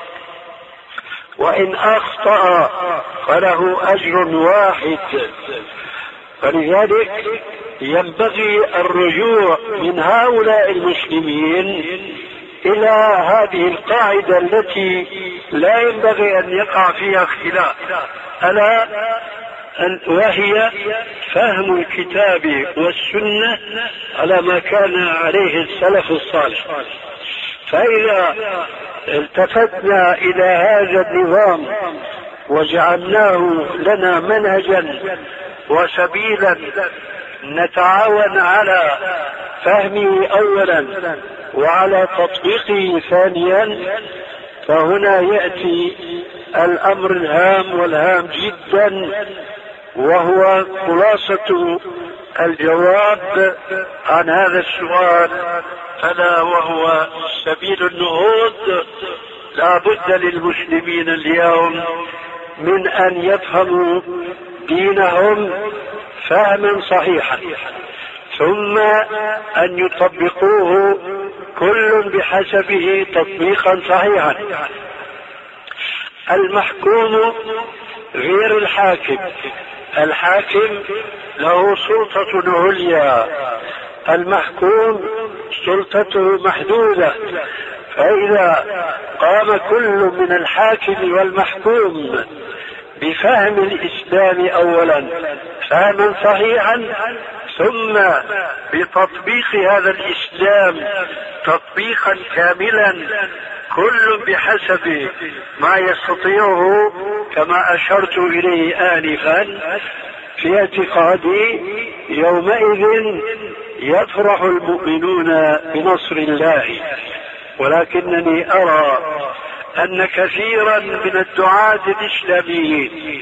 وإن أخطأ فله أجر واحد. فلذلك ينبغي الرجوع من هؤلاء المسلمين إلى هذه القاعدة التي لا ينبغي أن يقع فيها اختلاف، ألا وهي فهم الكتاب والسنة على ما كان عليه السلف الصالح. فإذا التفتنا إلى هذا النظام وجعلناه لنا منهجا وسبيلا نتعاون على فهمه أولا وعلى تطبيقه ثانيا، فهنا يأتي الأمر الهام والهام جدا، وهو خلاصة الجواب عن هذا السؤال، ألا وهو سبيل النهوض. لا بد للمسلمين اليوم من أن يفهموا دينهم فهما صحيحا، ثم أن يطبقوه كل بحسبه تطبيقا صحيحا. المحكوم غير الحاكم، الحاكم له سلطة عليا، المحكوم سلطته محدودة. فإذا قام كل من الحاكم والمحكوم بفهم الإسلام أولا فهما صحيحا، ثم بتطبيق هذا الإسلام تطبيقا كاملا كل بحسب ما يستطيعه كما أشرت إليه آنفا، في اعتقادي يومئذ يفرح المؤمنون بنصر الله. ولكنني أرى أن كثيرا من الدعاة الإسلاميين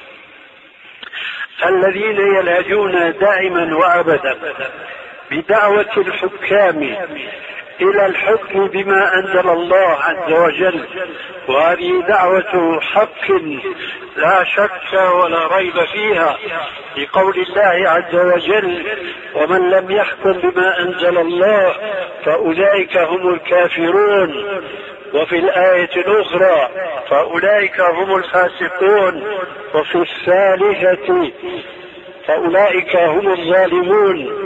الذين يلهجون دائما وأبدا بدعوة الحكام إلى الحكم بما أنزل الله عز وجل، وهذه دعوة حق لا شك ولا ريب فيها، لقول الله عز وجل: ومن لم يحكم بما أنزل الله فأولئك هم الكافرون، وفي الآية الأخرى فأولئك هم الفاسقون، وفي الثالثة فأولئك هم الظالمون.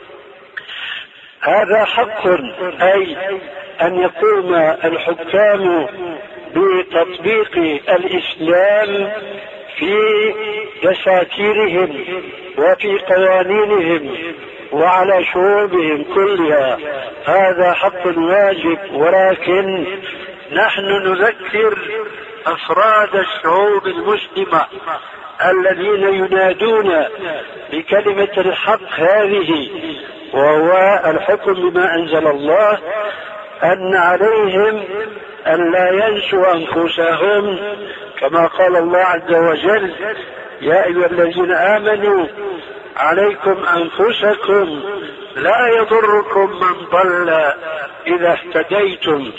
هذا حق، أي أن يقوم الحكام بتطبيق الإسلام في دساتيرهم وفي قوانينهم وعلى شعوبهم كلها، هذا حق واجب. ولكن نحن نذكر أفراد الشعوب المسلمة الذين ينادون بكلمة الحق هذه، وهو الحكم بما أنزل الله، أن عليهم أن لا ينسوا أنفسهم كما قال الله عز وجل: يا أيها الذين آمنوا عليكم أنفسكم لا يضركم من ضل إذا اهتديتم.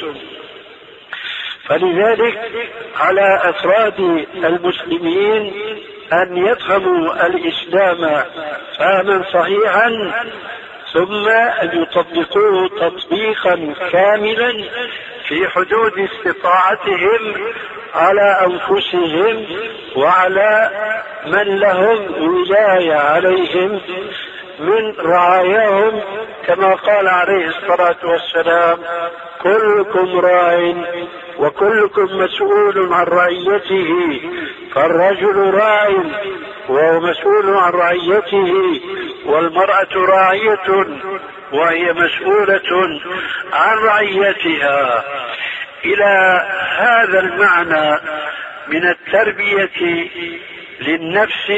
فلذلك على أفراد المسلمين أن يفهموا الإسلام فهما صحيحا، ثم أن يطبقوه تطبيقا كاملا في حدود استطاعتهم على أنفسهم وعلى من لهم ولاية عليهم من رعاياهم، كما قال عليه الصلاة والسلام: كلكم راع وكلكم مسؤول عن رعيته، فالرجل راع وهو مسؤول عن رعيته، والمرأة راعية وهي مسؤولة عن رعيتها. إلى هذا المعنى من التربية للنفس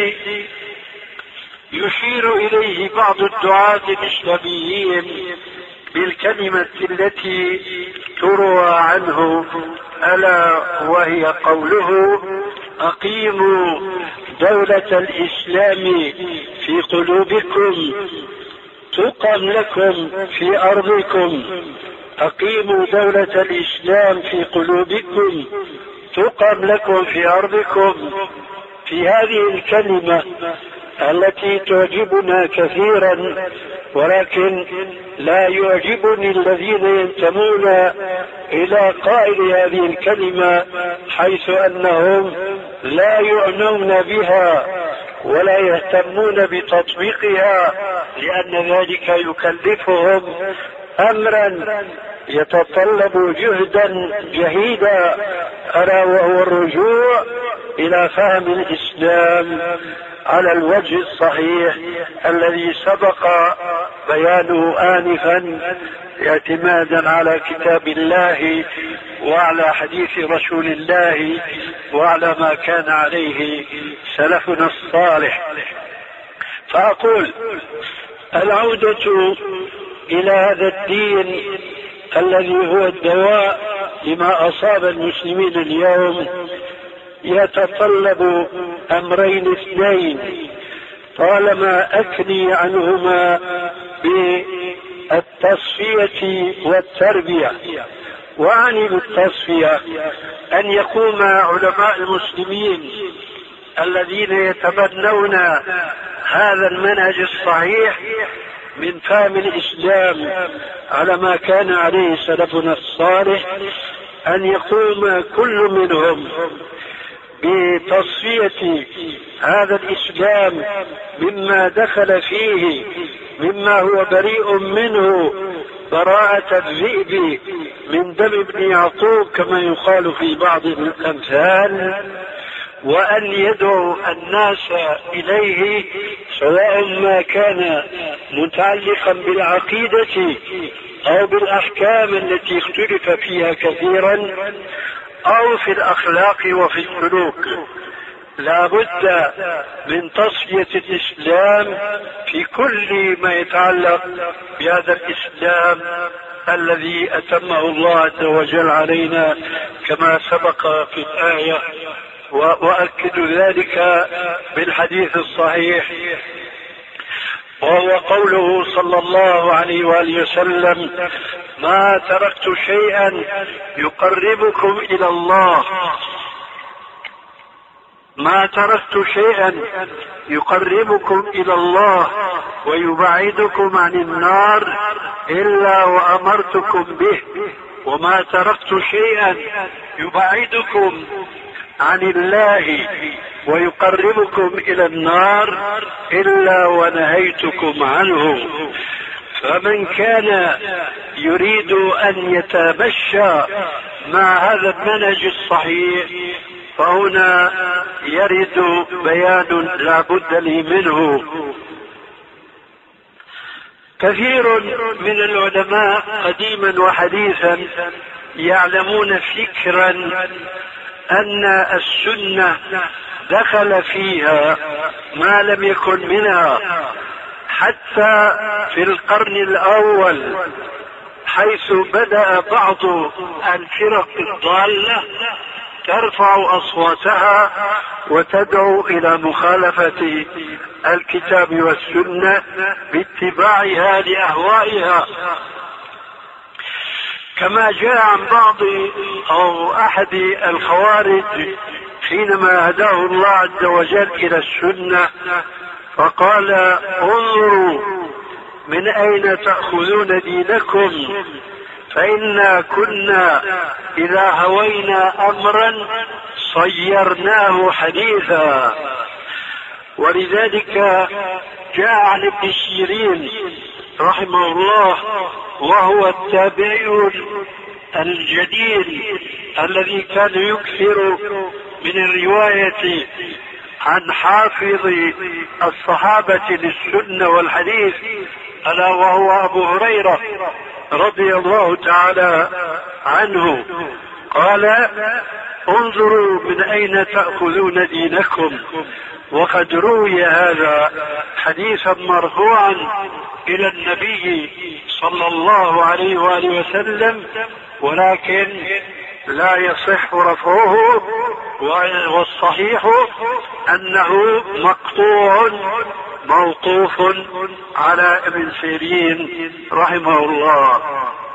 يشير إليه بعض الدعاة الإسلاميين بالكلمة التي تروى عنه، ألا وهي قوله: أقيموا دولة الإسلام في قلوبكم تقم لكم في أرضكم. أقيموا دولة الإسلام في قلوبكم تقم لكم في أرضكم. في هذه الكلمة التي تعجبنا كثيرا، ولكن لا يعجبني الذين ينتمون إلى قائل هذه الكلمة، حيث أنهم لا يعنون بها ولا يهتمون بتطبيقها، لأن ذلك يكلفهم أمرا يتطلب جهدا جهيدا، ألا وهو الرجوع إلى فهم الإسلام على الوجه الصحيح الذي سبق بيانه آنفا، اعتمادا على كتاب الله وعلى حديث رسول الله وعلى ما كان عليه سلفنا الصالح. فأقول: العودة إلى هذا الدين الذي هو الدواء لما أصاب المسلمين اليوم يتطلب أمرين اثنين، طالما أكني عنهما بالتصفية والتربية. وعني بالتصفية أن يقوم علماء المسلمين الذين يتبنون هذا المنهج الصحيح من فهم الإسلام على ما كان عليه سلفنا الصالح، أن يقوم كل منهم بتصفية هذا الإسلام مما دخل فيه، مما هو بريء منه براءة الذئب من دم ابن يعقوب كما يقال في بعض الأمثال، وأن يدعو الناس إليه، سواء ما كان متعلقا بالعقيدة أو بالأحكام التي اختلف فيها كثيرا، أو في الأخلاق وفي السلوك. لا بد من تصفية الإسلام في كل ما يتعلق بهذا الإسلام الذي أتمه الله عز وجل علينا كما سبق في الآية، وأؤكد ذلك بالحديث الصحيح، وهو قوله صلى الله عليه وآله وسلم: ما تركت شيئا يقربكم إلى الله ما تركت شيئا يقربكم إلى الله ويبعدكم عن النار إلا وأمرتكم به، وما تركت شيئا يبعدكم عن الله ويقربكم إلى النار إلا ونهيتكم عنه. فمن كان يريد أن يتمشى مع هذا المنهج الصحيح فهنا يرد بيان لا بد لي منه. كثير من العلماء قديما وحديثا يعلمون فكرا أن السنة دخل فيها ما لم يكن منها، حتى في القرن الأول حيث بدأ بعض الفرق الضالة ترفع أصواتها وتدعو إلى مخالفة الكتاب والسنة باتباعها لأهوائها، كما جاء عن بعض أو أحد الخوارج حينما هداه الله عز وجل إلى السنة فقال: انظروا من أين تأخذون دينكم، فإنا كنا إذا هوينا أمرا صيرناه حديثا. ولذلك جاء عن ابن سيرين رحمه الله، وهو التابعي الجليل الذي كان يكثر من الرواية عن حافظ الصحابة للسنة والحديث، ألا وهو أبو هريرة رضي الله تعالى عنه، قال: انظروا من أين تأخذون دينكم. وقد روي هذا حديثا مرفوعا إلى النبي صلى الله عليه وآله وسلم، ولكن لا يصح رفعه، والصحيح أنه مقطوع موقوف على ابن سيرين رحمه الله.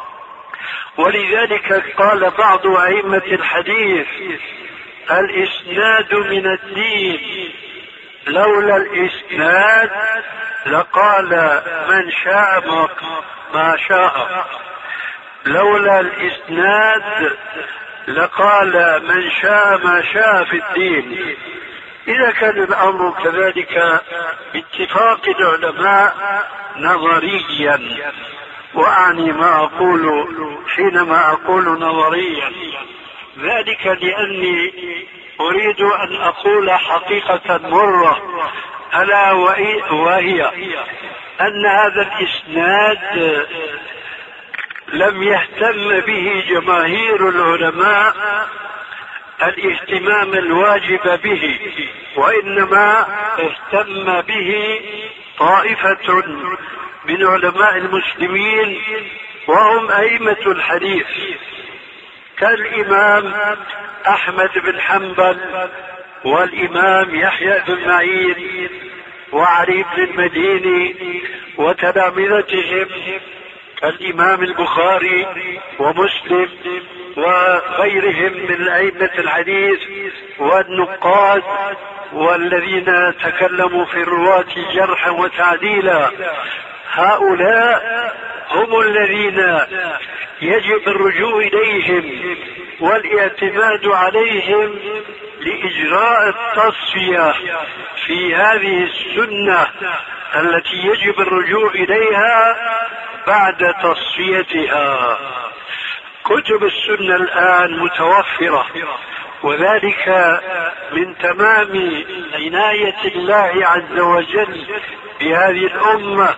ولذلك قال بعض أئمة الحديث: الإسناد من الدين، لولا الإسناد لقال من شاء ما شاء، لولا الإسناد لقال من شاء ما شاء في الدين. إذا كان الأمر كذلك باتفاق العلماء نظريا، وأعني ما أقول حينما أقول نظريا ذلك لأني أريد أن أقول حقيقة مرة، ألا وهي أن هذا الإسناد لم يهتم به جماهير العلماء الاهتمام الواجب به، وإنما اهتم به طائفة من علماء المسلمين وهم أئمة الحديث، كالإمام أحمد بن حنبل والإمام يحيى بن معين وعلي بن المديني وتلامذتهم كالإمام البخاري ومسلم وغيرهم من أئمة الحديث والنقاد والذين تكلموا في الرواة جرحا وتعديلا. هؤلاء هم الذين يجب الرجوع إليهم والاعتماد عليهم لإجراء التصفية في هذه السنة التي يجب الرجوع إليها بعد تصفيتها. كتب السنة الآن متوفرة، وذلك من تمام عناية الله عز وجل بهذه الأمة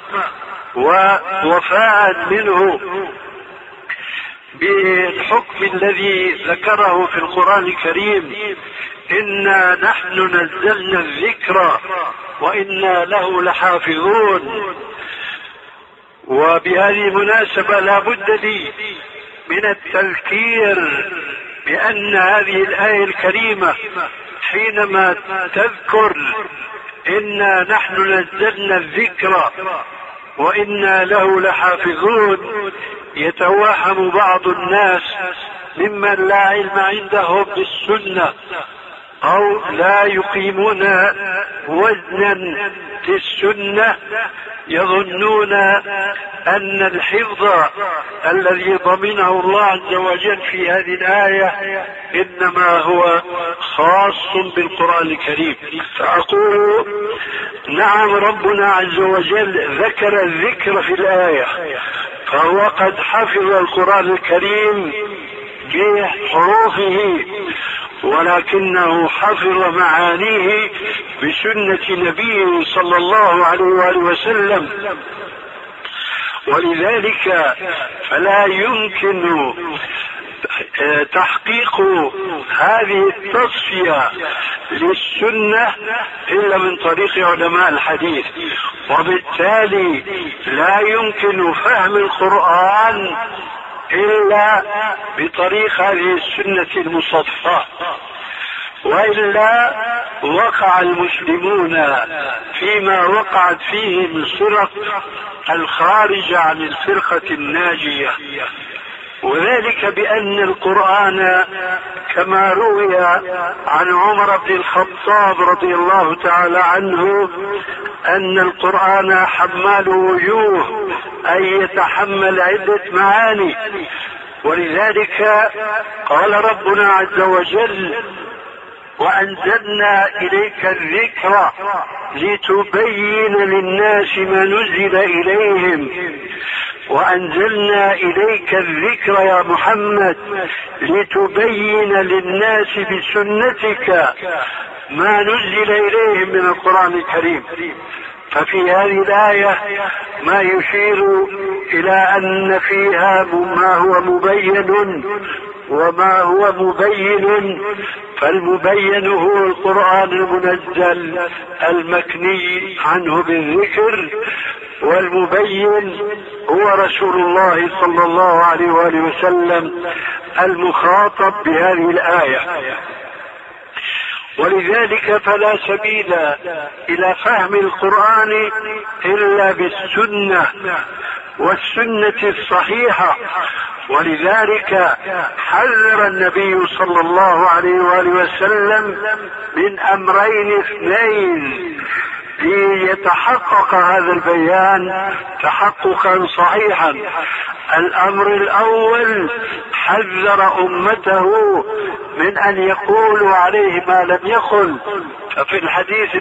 ووفاء منه بالحكم الذي ذكره في القرآن الكريم: إنا نحن نزلنا الذكر وإنا له لحافظون. وبهذه المناسبة لا بد لي من التذكير بأن هذه الآية الكريمة حينما تذكر إنا نحن نزلنا الذكر وإنا له لحافظون، يتوهم بعض الناس ممن لا علم عندهم بالسنة أو لا يقيمون وزنا في السنة، يظنون أن الحفظ الذي ضمنه الله عز وجل في هذه الآية إنما هو خاص بالقرآن الكريم. فأقول نعم، ربنا عز وجل ذكر الذكر في الآية، فهو قد حفظ القرآن الكريم بحروفه، ولكنه حفظ معانيه بسنة نبيه صلى الله عليه وآله وسلم. ولذلك فلا يمكن تحقيق هذه التصفية للسنة إلا من طريق علماء الحديث، وبالتالي لا يمكن فهم القرآن إلا بطريق هذه السنة المصفاة، وإلا وقع المسلمون فيما وقعت فيه من فرق الخارجة عن الفرقة الناجية، وذلك بأن القرآن كما روي عن عمر بن الخطاب رضي الله تعالى عنه أن القرآن حمال وجوه، أي يتحمل عدة معاني، ولذلك قال ربنا عز وجل: وأنزلنا إليك الذكر لتبين للناس ما نزل إليهم. وأنزلنا إليك الذكر يا محمد لتبين للناس بسنتك ما نزل إليهم من القرآن الكريم. ففي هذه الآية ما يشير إلى أن فيها ما هو مبين وما هو مبين، فالمبين هو القرآن المنزل المكني عنه بالذكر، والمبين هو رسول الله صلى الله عليه وآله وسلم المخاطب بهذه الآية. ولذلك فلا سبيل إلى فهم القرآن إلا بالسنة والسنة الصحيحة. ولذلك حذر النبي صلى الله عليه وآله وسلم من أمرين اثنين ليتحقق هذا البيان تحققا صحيحا. الأمر الأول حذر أمته من أن يقولوا عليه ما لم يقل، ففي الحديث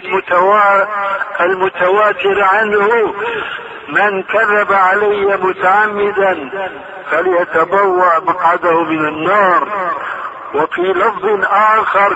المتواتر عنه: من كذب علي متعمدا فليتبوأ مقعده من النار. وفي لفظ آخر: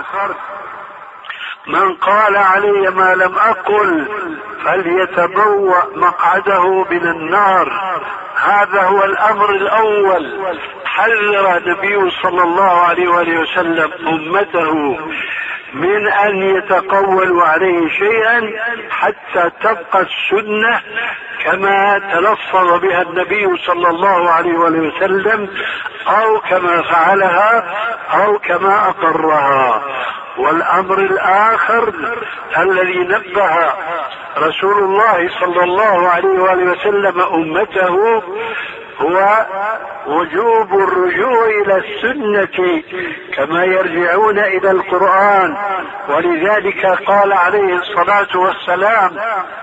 من قال علي ما لم أقل فليتبوأ مقعده من النار. هذا هو الأمر الأول. حذر النبي صلى الله عليه وآله وسلم أمته من أن يتقولوا عليه شيئا حتى تبقى السنة كما تلفظ بها النبي صلى الله عليه وآله وسلم، أو كما فعلها أو كما أقرها. والأمر الآخر الذي نبه رسول الله صلى الله عليه وآله وسلم أمته هو وجوب الرجوع إلى السنة كما يرجعون إلى القرآن. ولذلك قال عليه الصلاة والسلام: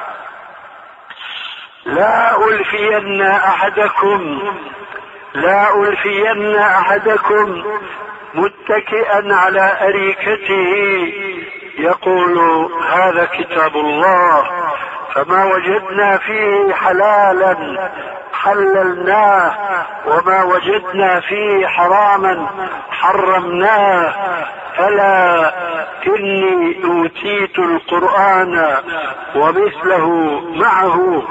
لا ألفين أحدكم لا ألفين أحدكم متكئا على أريكته يقول هذا كتاب الله، فما وجدنا فيه حلالا حللناه وما وجدنا فيه حراما حرمناه. ألا إني أوتيت القرآن ومثله معه.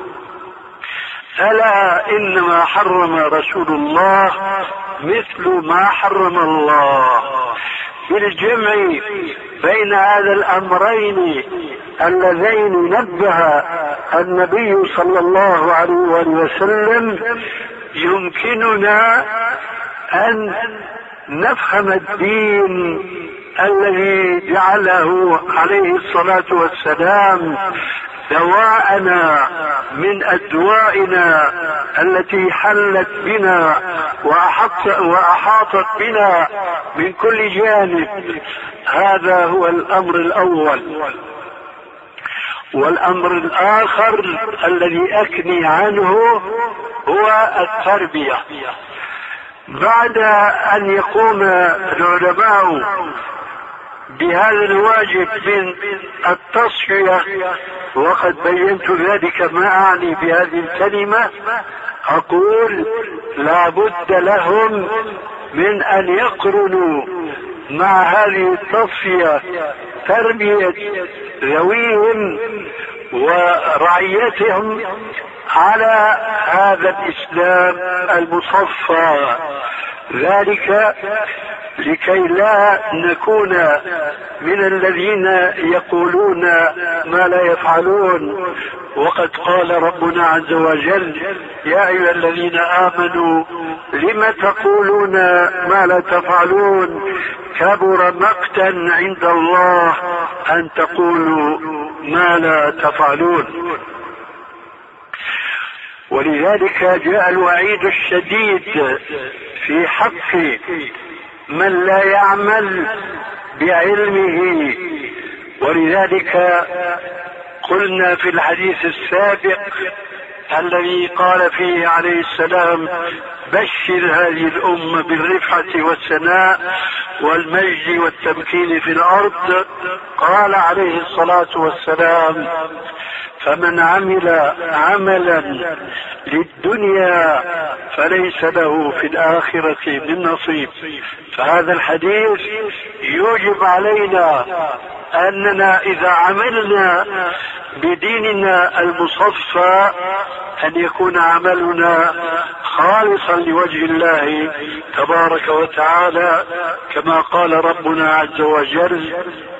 ألا إنما حرم رسول الله مثل ما حرم الله. بالجمع بين هذا الأمرين اللذين نبه النبي صلى الله عليه وسلم يمكننا أن نفهم الدين الذي جعله عليه الصلاة والسلام دواءنا من أدوائنا التي حلت بنا وأحاطت بنا من كل جانب. هذا هو الأمر الأول. والأمر الآخر الذي أكني عنه هو التربية. بعد أن يقوم العلماء بهذا الواجب من التصفية، وقد بينت ذلك ما أعني بهذه الكلمة، أقول لا بد لهم من أن يقرنوا مع هذه التصفية تربية ذويهم ورعيتهم على هذا الإسلام المصفى، ذلك لكي لا نكون من الذين يقولون ما لا يفعلون، وقد قال ربنا عز وجل: يا أيها الذين آمنوا لم تقولون ما لا تفعلون كبر مقتا عند الله أن تقولوا ما لا تفعلون. ولذلك جاء الوعيد الشديد في حق من لا يعمل بعلمه. ولذلك قلنا في الحديث السابق الذي قال فيه عليه السلام: بشر هذه الأمة بالرفعة والثناء والمجد والتمكين في الأرض، قال عليه الصلاة والسلام: فمن عمل عملا للدنيا فليس له في الآخرة من نصيب. فهذا الحديث يوجب علينا أننا إذا عملنا بديننا المصفى أن يكون عملنا خالصا لوجه الله تبارك وتعالى، كما قال ربنا عز وجل: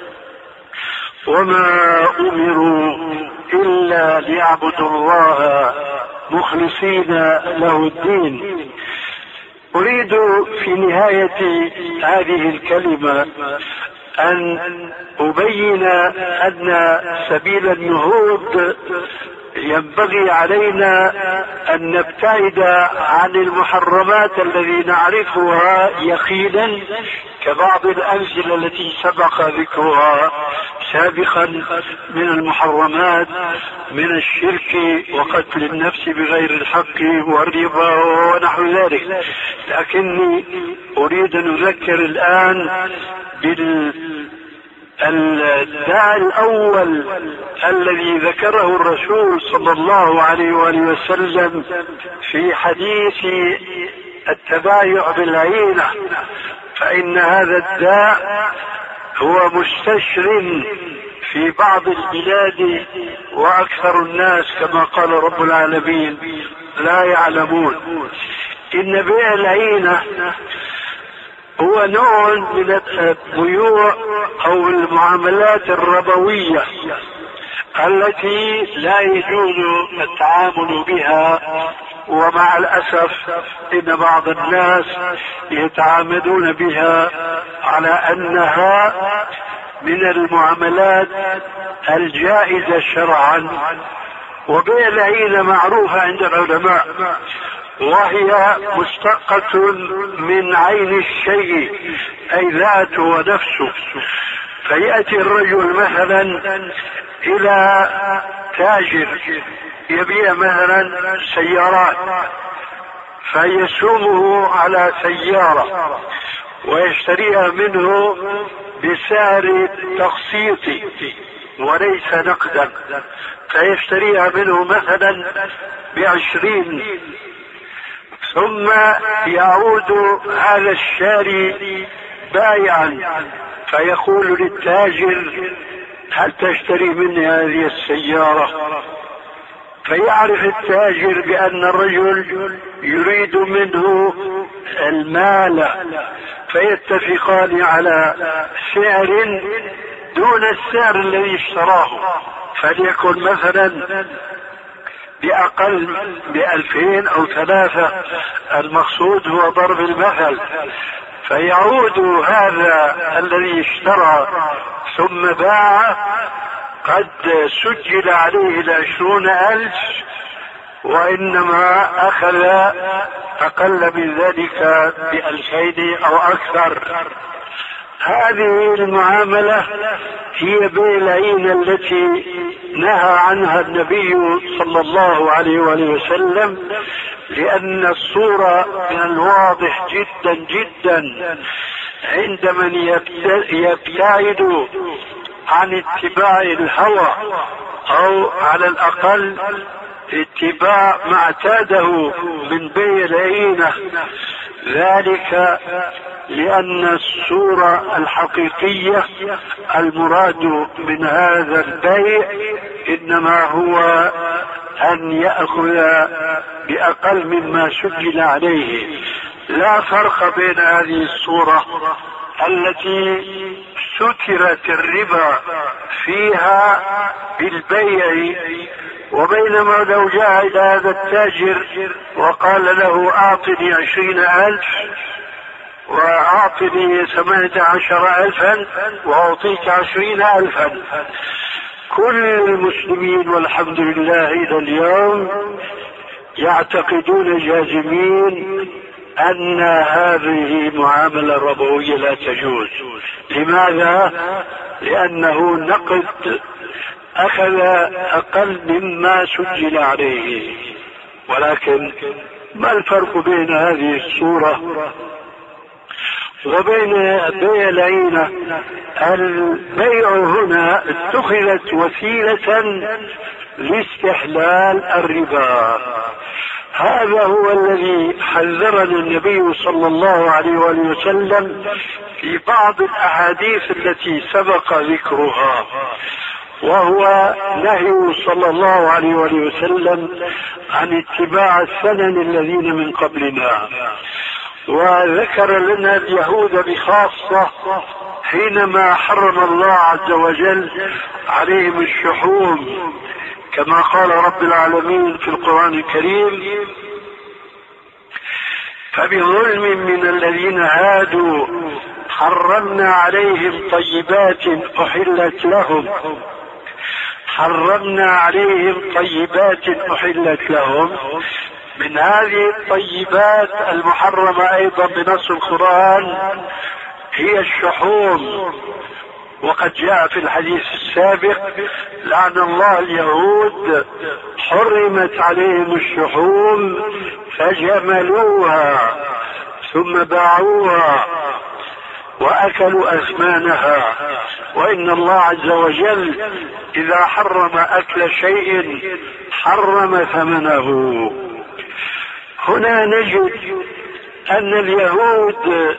وما أمروا إلا ليعبدوا الله مخلصين له الدين. أريد في نهاية هذه الكلمة أن أبين أن سبيل النهوض ينبغي علينا أن نبتعد عن المحرمات التي نعرفها يقينا، كبعض الأمثلة التي سبق ذكرها سابقا من المحرمات من الشرك وقتل النفس بغير الحق والربا ونحو ذلك. لكني أريد أن أذكر الآن بال الداء الأول الذي ذكره الرسول صلى الله عليه وآله وسلم في حديث التبايع بالعينة، فإن هذا الداء هو مستشر في بعض البلاد، وأكثر الناس كما قال رب العالمين لا يعلمون. إن بيع العينة هو نوع من البيوع أو المعاملات الربوية التي لا يجوز التعامل بها، ومع الأسف إن بعض الناس يتعاملون بها على أنها من المعاملات الجائزة شرعا. وبيع العينة معروفة عند العلماء، وهي مشتقة من عين الشيء أي ذاته ونفسه. فيأتي الرجل مثلا إلى تاجر يبيع مثلا سيارات، فيسومه على سيارة ويشتريها منه بسعر تقسيطي وليس نقدا، فيشتريها منه مثلا بعشرين، ثم يعود هذا الشاري بايعا فيقول للتاجر: هل تشتري مني هذه السيارة؟ فيعرف التاجر بأن الرجل يريد منه المال، فيتفقان على سعر دون السعر الذي اشتراه، فليكن مثلا بأقل بألفين أو ثلاثة، المقصود هو ضرب المثل. فيعود هذا الذي اشترى ثم باع قد سجل عليه العشرون ألف، وإنما أخذ أقل من ذلك بألفين أو أكثر. هذه المعاملة هي بيع العينة التي نهى عنها النبي صلى الله عليه وآله وسلم، لأن الصورة من الواضح جدا جدا عند من يبتعد عن اتباع الهوى أو على الأقل اتباع ما اعتاده من بيع العينة، ذلك لأن الصورة الحقيقية المراد من هذا البيع إنما هو أن يأخذ بأقل مما سجل عليه. لا فرق بين هذه الصورة التي سترت الربا فيها بالبيع، وبينما لو جاء إلى هذا التاجر وقال له أعطني عشرين ألف وأعطني ثمانية عشر ألفا وأعطيك عشرين ألفا، كل المسلمين والحمد لله إلى اليوم يعتقدون جازمين أن هذه معاملة ربوية لا تجوز. لماذا؟ لأنه نقد أخذ أقل مما سجل عليه. ولكن ما الفرق بين هذه الصورة وبين بيع العينة؟ البيع هنا اتخذت وسيلة لاستحلال الربا. هذا هو الذي حذرنا النبي صلى الله عليه وآله وسلم في بعض الأحاديث التي سبق ذكرها، وهو نهي صلى الله عليه وآله وسلم عن اتباع السنن الذين من قبلنا. وذكر لنا اليهود بخاصة حينما حرم الله عز وجل عليهم الشحوم، كما قال رب العالمين في القرآن الكريم: فبظلم من الذين هادوا حرمنا عليهم طيبات أحلت لهم حرمنا عليهم طيبات أحلت لهم. من هذه الطيبات المحرمة أيضا بنص القرآن هي الشحوم، وقد جاء في الحديث السابق: لعن الله اليهود حرمت عليهم الشحوم فجملوها ثم باعوها وأكلوا أثمانها. وإن الله عز وجل إذا حرم أكل شيء حرم ثمنه. هنا نجد أن اليهود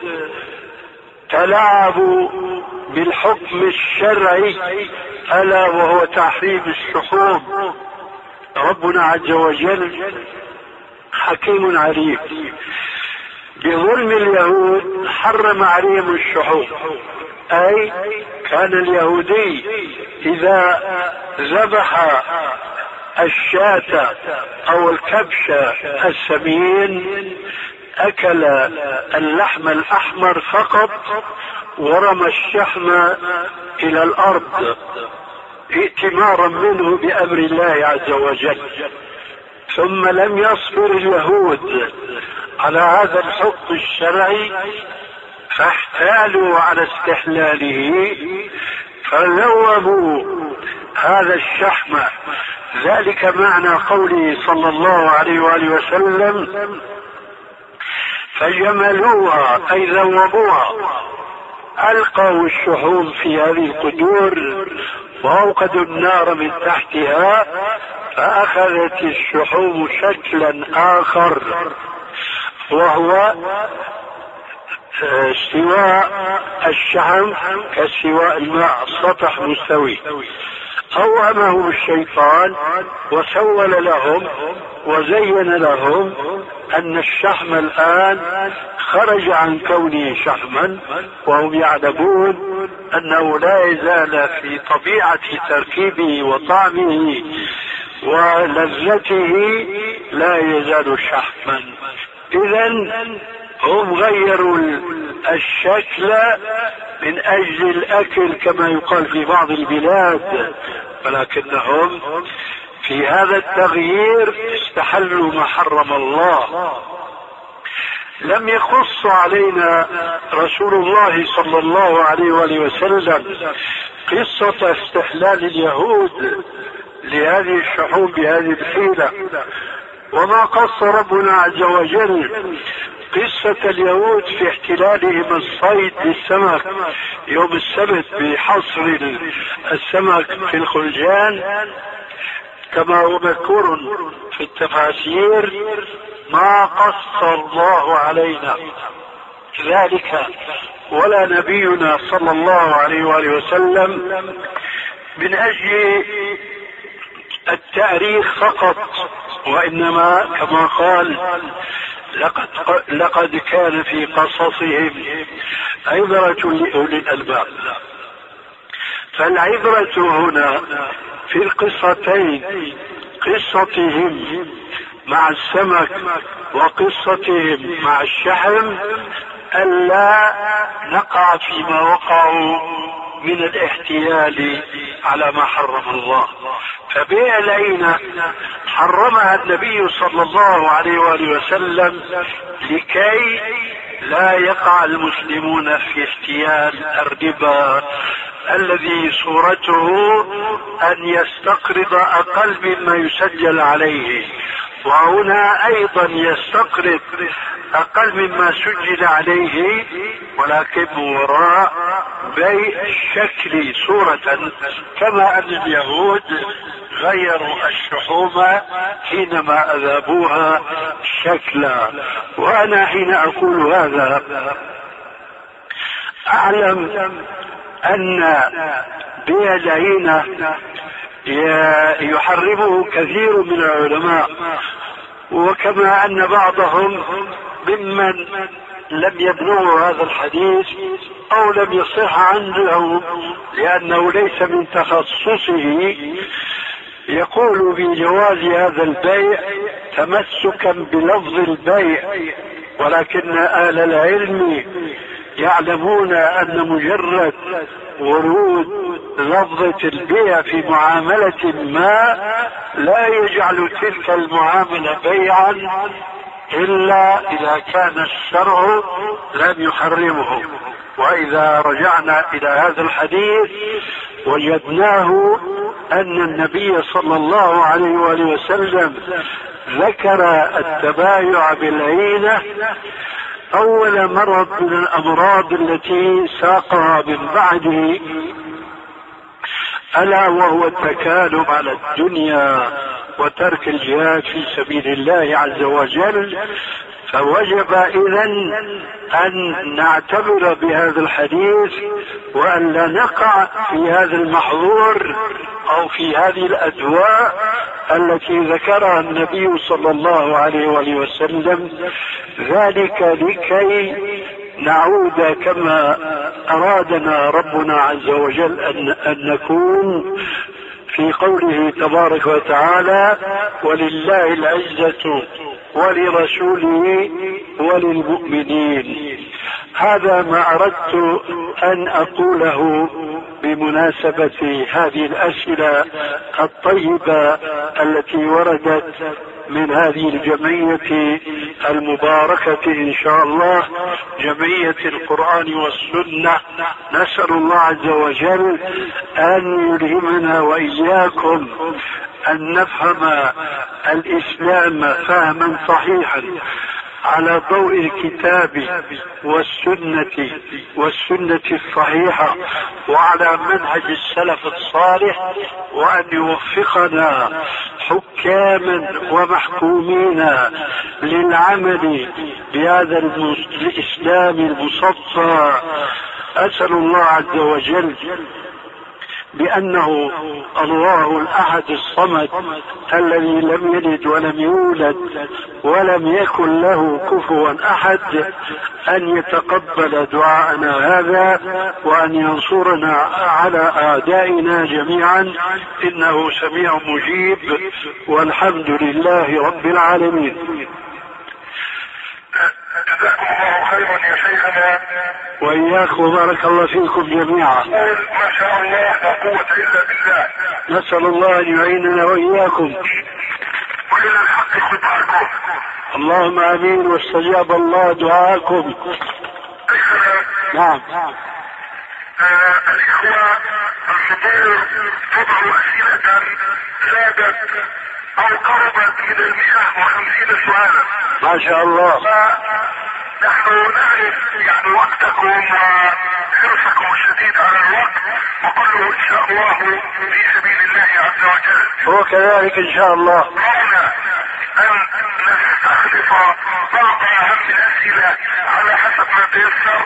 تلاعبوا بالحكم الشرعي ألا وهو تحريم الشحوم. ربنا عز وجل حكيم عليم، بظلم اليهود حرم عليهم الشحوم، أي كان اليهودي إذا ذبح الشاة أو الكبش السمين أكل اللحم الأحمر فقط ورمى الشحم إلى الأرض ائتمارا منه بأمر الله عز وجل. ثم لم يصبر اليهود على هذا الحكم الشرعي فاحتالوا على استحلاله، فذوبوا هذا الشحم. ذلك معنى قوله صلى الله عليه وآله وسلم: فجملوها، أي ذوبوها، ألقوا الشحوم في هذه القدور وأوقدوا النار من تحتها، فأخذت الشحوم شكلا آخر وهو استواء الشحم كاستواء الماء، سطح مستوي. أوهمهم الشيطان وسول لهم وزين لهم أن الشحم الآن خرج عن كونه شحما، وهم يعلمون أنه لا يزال في طبيعة تركيبه وطعمه ولذته لا يزال شحما. إذن هم غيروا الشكل من أجل الأكل كما يقال في بعض البلاد، ولكنهم في هذا التغيير استحلوا ما حرم الله. لم يقص علينا رسول الله صلى الله عليه وآله وسلم قصة استحلال اليهود لهذه الشحوم بهذه الحيلة، وما قص ربنا عز وجل قصة اليهود في احتلالهم الصيد للسمك يوم السبت بحصر السمك في الخلجان كما هو مذكور في التفاسير. ما قص الله علينا ذلك ولا نبينا صلى الله عليه وآله وسلم من أجل التاريخ فقط، وإنما كما قال: لقد, لقد كان في قصصهم عبرة لأولي الألباب. فالعبرة هنا في القصتين، قصتهم مع السمك وقصتهم مع الشحم، ألا نقع فيما وقعوا من الاحتيال على ما حرم الله. فبيع العينة حرمها النبي صلى الله عليه وآله وسلم لكي لا يقع المسلمون في احتيال الربا الذي صورته أن يستقرض أقل مما يسجل عليه، وهنا أيضا يستقرض أقل مما سجل عليه، ولكن وراء بيع الشكل صورة، كما أن اليهود غيروا الشحوم حينما أذابوها شكلا. وأنا حين أقول هذا أعلم أن بيع العينة يحرمه كثير من العلماء، وكما أن بعضهم ممن لم يبلغوا هذا الحديث أو لم يصح عنده لأنه ليس من تخصصه يقول بجواز هذا البيع تمسكا بلفظ البيع، ولكن أهل العلم يعلمون أن مجرد ورود لفظة البيع في معاملة ما لا يجعل تلك المعاملة بيعا إلا إذا كان الشرع لم يحرمه. وإذا رجعنا إلى هذا الحديث وجدناه أن النبي صلى الله عليه وآله وسلم ذكر التبايع بالعينة أول مرض من الأمراض التي ساقها من بعده، ألا وهو التكالب على الدنيا وترك الجهاد في سبيل الله عز وجل. فوجب إذن أن نعتبر بهذا الحديث وأن لا نقع في هذا المحظور أو في هذه الأدواء التي ذكرها النبي صلى الله عليه وآله وسلم، ذلك لكي نعود كما أرادنا ربنا عز وجل أن, أن نكون في قوله تبارك وتعالى: ولله العزة ولرسوله وللمؤمنين. هذا ما أردت أن أقوله بمناسبة هذه الأسئلة الطيبة التي وردت من هذه الجمعية المباركة إن شاء الله، جمعية القرآن والسنة. نسأل الله عز وجل أن يلهمنا وإياكم أن نفهم الإسلام فهما صحيحا على ضوء الكتاب والسنة والسنة الصحيحة وعلى منهج السلف الصالح، وأن يوفقنا حكاما ومحكومين للعمل بهذا الإسلام المصفى. أسأل الله عز وجل بأنه الله الأحد الصمد الذي لم يلد ولم يولد ولم يكن له كفوا أحد أن يتقبل دعاءنا هذا وأن ينصرنا على أعدائنا جميعا، إنه سميع مجيب، والحمد لله رب العالمين. جزاكم الله خيرا يا شيخنا. وإياكم، بارك الله فيكم جميعا. ما شاء الله لا قوة إلا بالله. نسأل الله أن يعيننا وإياكم. وإلى الحق خطاكم. اللهم آمين، واستجاب الله دعاءكم. نعم. آه الإخوة الحضور تضع أسئلة زادت أو قربت إلى المئة وخمسين سؤالا. ما شاء الله. نحن نعرف يعني وقتكم وحرصكم الشديد على الوقت، وكله إن شاء الله في سبيل الله عز وجل. هو كذلك إن شاء الله. رأينا أن نستخلص بعض أهم الأسئلة على حسب ما تيسر.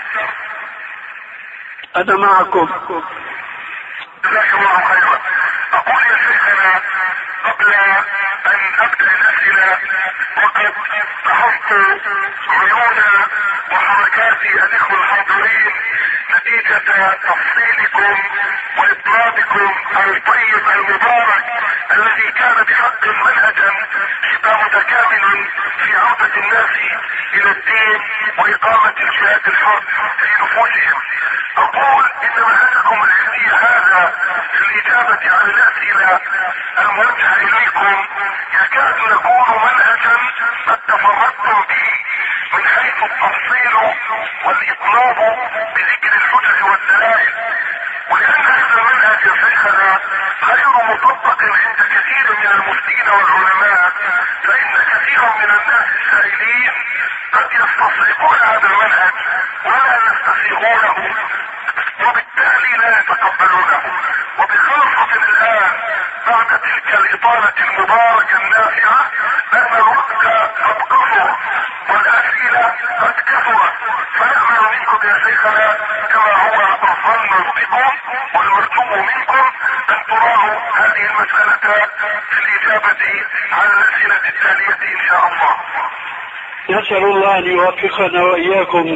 أنا معكم. جزاك الله خيرا. أقول يا شيخنا قبل أن أبدأ الأسئلة، وقد لاحظت عيون وحركات الإخوة الحاضرين نتيجة تفصيلكم واطلابكم الطيب المبارك الذي كان بحق منهجا شبه متكامل في عودة الناس الى الدين واقامة الجهاد الحر في نفوسهم. اقول ان منهجكم العلمي هذا في الاجابة عن الاسئلة الموجهة اليكم يكاد يكون منهجا قد تفردتم به من حيث التفصيل والاطلاب بذكر الحجج والدلائل، ولان هذا المنهج يا شيخنا غير مطبق عند كثير من المفتين والعلماء، فان كثيرا من الناس السائلين قد يستصعبون هذا المنهج ولا يستسيغونه وبالتالي لا يتقبلونه. وبخاصة الان بعد تلك الاطالة المباركة النافعة ان الوقت قد قصر والاسئلة قد كثرت، فنأمل منكم يا شيخنا كما هو الظن بكم والمرجو منكم ان تراعوا هذه المسألة في الاجابة على الاسئلة التالية ان شاء الله. نسأل الله ان يوفقنا واياكم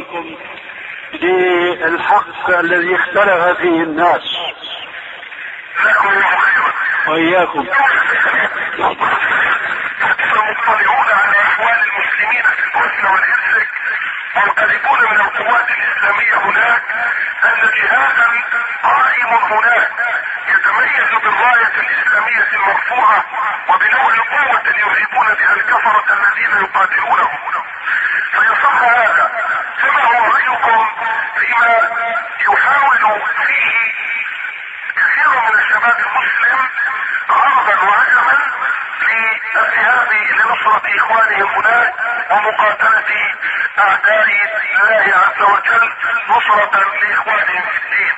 للحق الذي اختلف فيه الناس. جزاكم الله خيرا. واياكم. مطلعون على احوال المسلمين في البوسنة والهرسك منقلبون من القوات الاسلامية هناك ان جهادا قائم هناك يتميز بالراية الاسلامية المرفوعة وبنوع القوة يرهبون بها الكفرة الذين يقاتلونهم. فيصح هذا، فما هو رأيكم فيما يحاول فيه كثير من الشباب المسلم عربا وعجما للذهاب لنصرة اخوانهم هناك ومقاتلة اعداء الله عز وجل نصرة لاخوانهم في الدين؟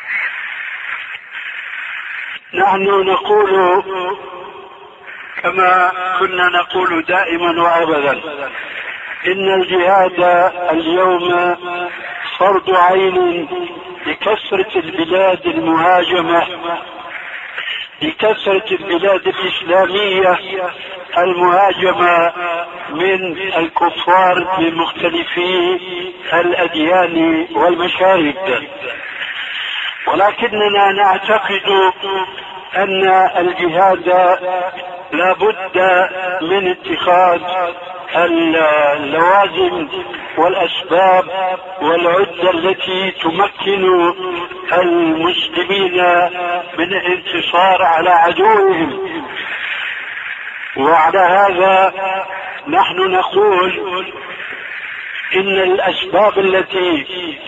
نحن نقول كما كنا نقول دائما وابدا ان الجهاد اليوم فرض عين لكثرة البلاد المهاجمة، لكثرة البلاد الإسلامية المهاجمة من الكفار بمختلفي الأديان والمشارب. ولكننا نعتقد أن الجهاد لا بد من اتخاذ اللوازم والأسباب والعدة التي تمكن المسلمين من الانتصار على عدوهم. وعلى هذا نحن نقول إن الأسباب التي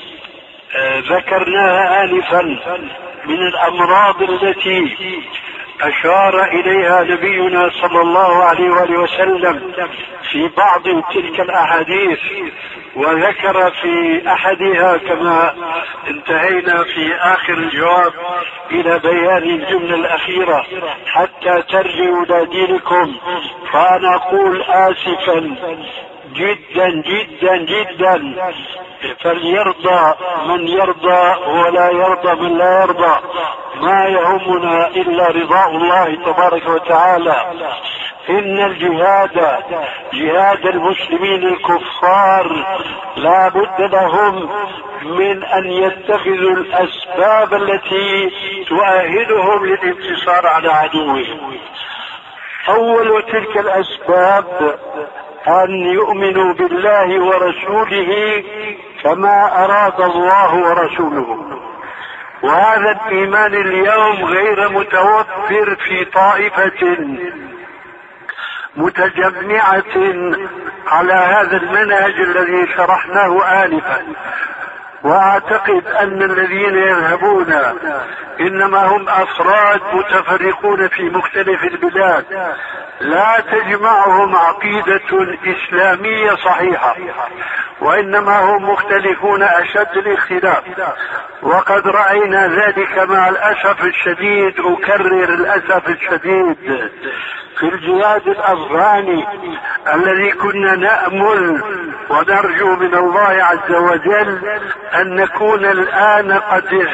ذكرناها آنفا من الأمراض التي أشار إليها نبينا صلى الله عليه وآله وسلم في بعض تلك الأحاديث، وذكر في أحدها كما انتهينا في آخر الجواب إلى بيان الجملة الأخيرة حتى ترجعوا إلى دينكم. فأنا أقول آسفا جدا جدا جدا، فليرضى من يرضى ولا يرضى من لا يرضى، ما يهمنا إلا رضاء الله تبارك وتعالى. إن الجهاد جهاد المسلمين الكفار لا بد لهم من أن يتخذوا الأسباب التي تؤهلهم للانتصار على عدوهم. أول تلك الأسباب أن يؤمنوا بالله ورسوله كما أراد الله ورسوله، وهذا الإيمان اليوم غير متوفر في طائفة متجمعة على هذا المنهج الذي شرحناه آنفا. واعتقد ان الذين يذهبون انما هم افراد متفرقون في مختلف البلاد لا تجمعهم عقيدة اسلامية صحيحة، وانما هم مختلفون اشد الاختلاف. وقد رأينا ذلك مع الاسف الشديد، اكرر الاسف الشديد، في الجهاد الافغاني الذي كنا نأمل ونرجو من الله عز وجل ان نكون الان قد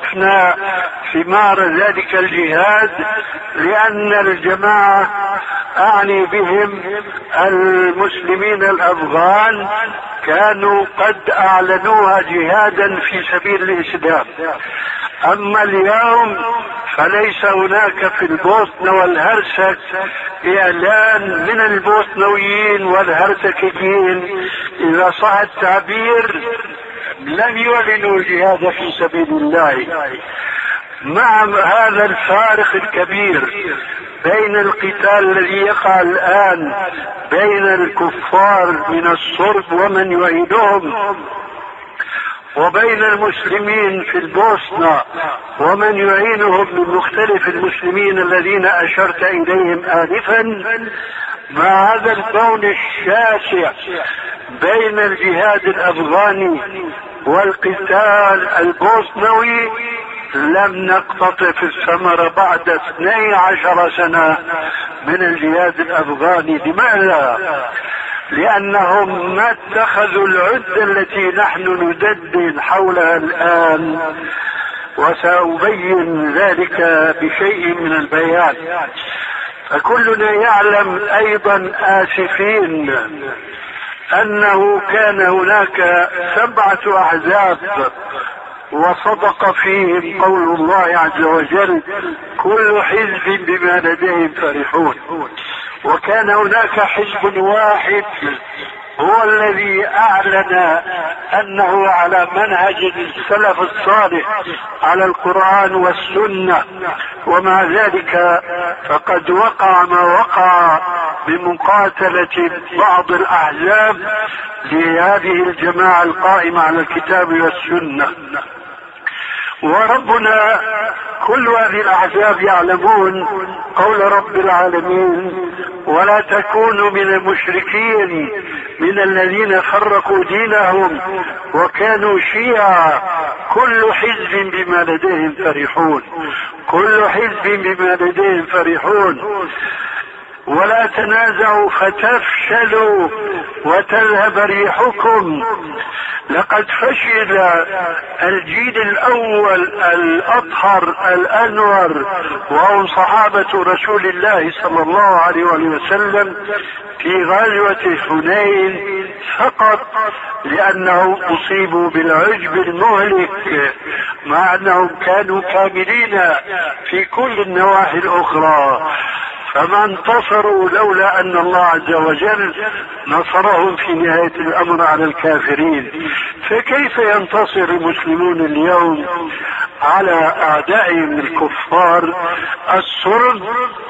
اختطفنا ثمار ذلك الجهاد، لان الجماعة أعني بهم المسلمين الأفغان، كانوا قد أعلنوها جهادا في سبيل الإسلام. أما اليوم فليس هناك في البوسنة والهرسك إعلان من البوسنويين والهرسكيين، إذا صح التعبير، لم يعلنوا الجهاد في سبيل الله. مع هذا الفارق الكبير بين القتال الذي يقع الآن بين الكفار من الصرب ومن يعيدهم، وبين المسلمين في البوسنة ومن يعينهم من مختلف المسلمين الذين أشرت إليهم آنفا، مع هذا الكون الشاسع بين الجهاد الأفغاني والقتال البوسنوي، لم نقتطف الثمرة بعد اثني عشر سنة من الجهاد الأفغاني. لماذا؟ لأنهم ما اتخذوا العدة التي نحن ندندن حولها الآن، وسأبين ذلك بشيء من البيان. فكلنا يعلم أيضا آسفين أنه كان هناك سبعة أحزاب وصدق فيهم قول الله عز وجل: كل حزب بما لديهم فرحون. وكان هناك حزب واحد هو الذي أعلن أنه على منهج السلف الصالح على القرآن والسنة، ومع ذلك فقد وقع ما وقع بمقاتلة بعض الأحزاب لهذه الجماعة القائمة على الكتاب والسنة. وربنا كل هذه الأحزاب يعلمون قول رب العالمين: ولا تكونوا من المشركين من الذين فرقوا دينهم وكانوا شيعا كل حزب بما لديهم فرحون. كل حزب بما لديهم فرحون. ولا تنازعوا فتفشلوا وتذهب ريحكم. لقد فشل الجيل الأول الأطهر الأنور وهم صحابة رسول الله صلى الله عليه وسلم في غزوة حنين فقط لأنهم أصيبوا بالعجب المهلك، مع أنهم كانوا كاملين في كل النواحي الأخرى، فما انتصروا لولا أن الله عز وجل نصرهم في نهاية الأمر على الكافرين. فكيف ينتصر المسلمون اليوم على أعدائهم الكفار الصرب،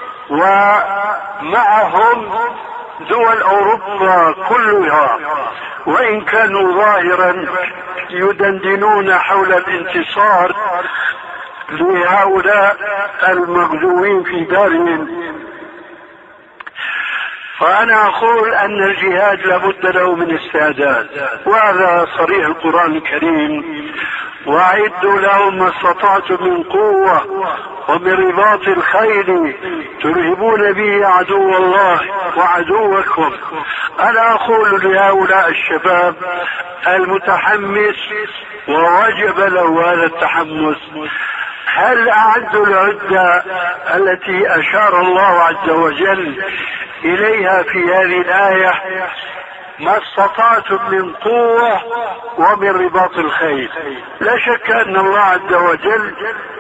ومعهم دول أوروبا كلها، وإن كانوا ظاهرا يدندنون حول الانتصار لهؤلاء المغزوين في دارهم. فأنا أقول أن الجهاد لابد له من استعداد، وهذا صريح القرآن الكريم: وأعدوا لهم ما استطعتم من قوة ومن رباط الخيل ترهبون به عدو الله وعدوكم. أنا أقول لهؤلاء الشباب المتحمس ووجب له هذا التحمس: هل أعدوا العدة التي أشار الله عز وجل إليها في هذه الآية؟ ما استطعتم من قوة ومن رباط الخيل. لا شك أن الله عز وجل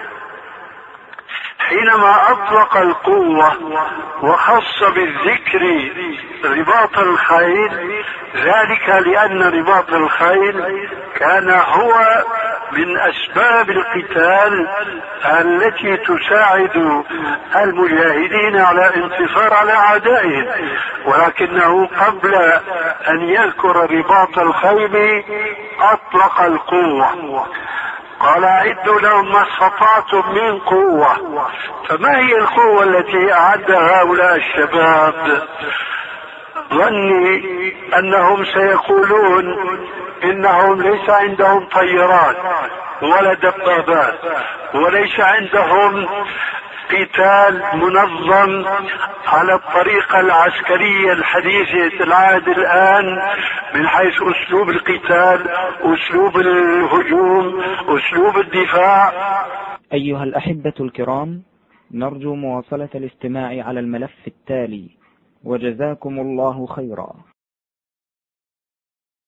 حينما أطلق القوة وخص بالذكر رباط الخيل، ذلك لأن رباط الخيل كان هو من أسباب القتال التي تساعد المجاهدين على الانتصار على أعدائهم، ولكنه قبل أن يذكر رباط الخيل أطلق القوة، قال: أعدوا لهم ما استطعتم من قوة. فما هي القوة التي أعدها هؤلاء الشباب؟ ظني أنهم سيقولون إنهم ليس عندهم طيارات ولا دبابات، وليس عندهم قتال منظم على الطريقة العسكرية الحديثة العهد الآن، من حيث أسلوب القتال، أسلوب الهجوم، أسلوب الدفاع. أيها الأحبة الكرام، نرجو مواصلة الاستماع على الملف التالي وجزاكم الله خيرا.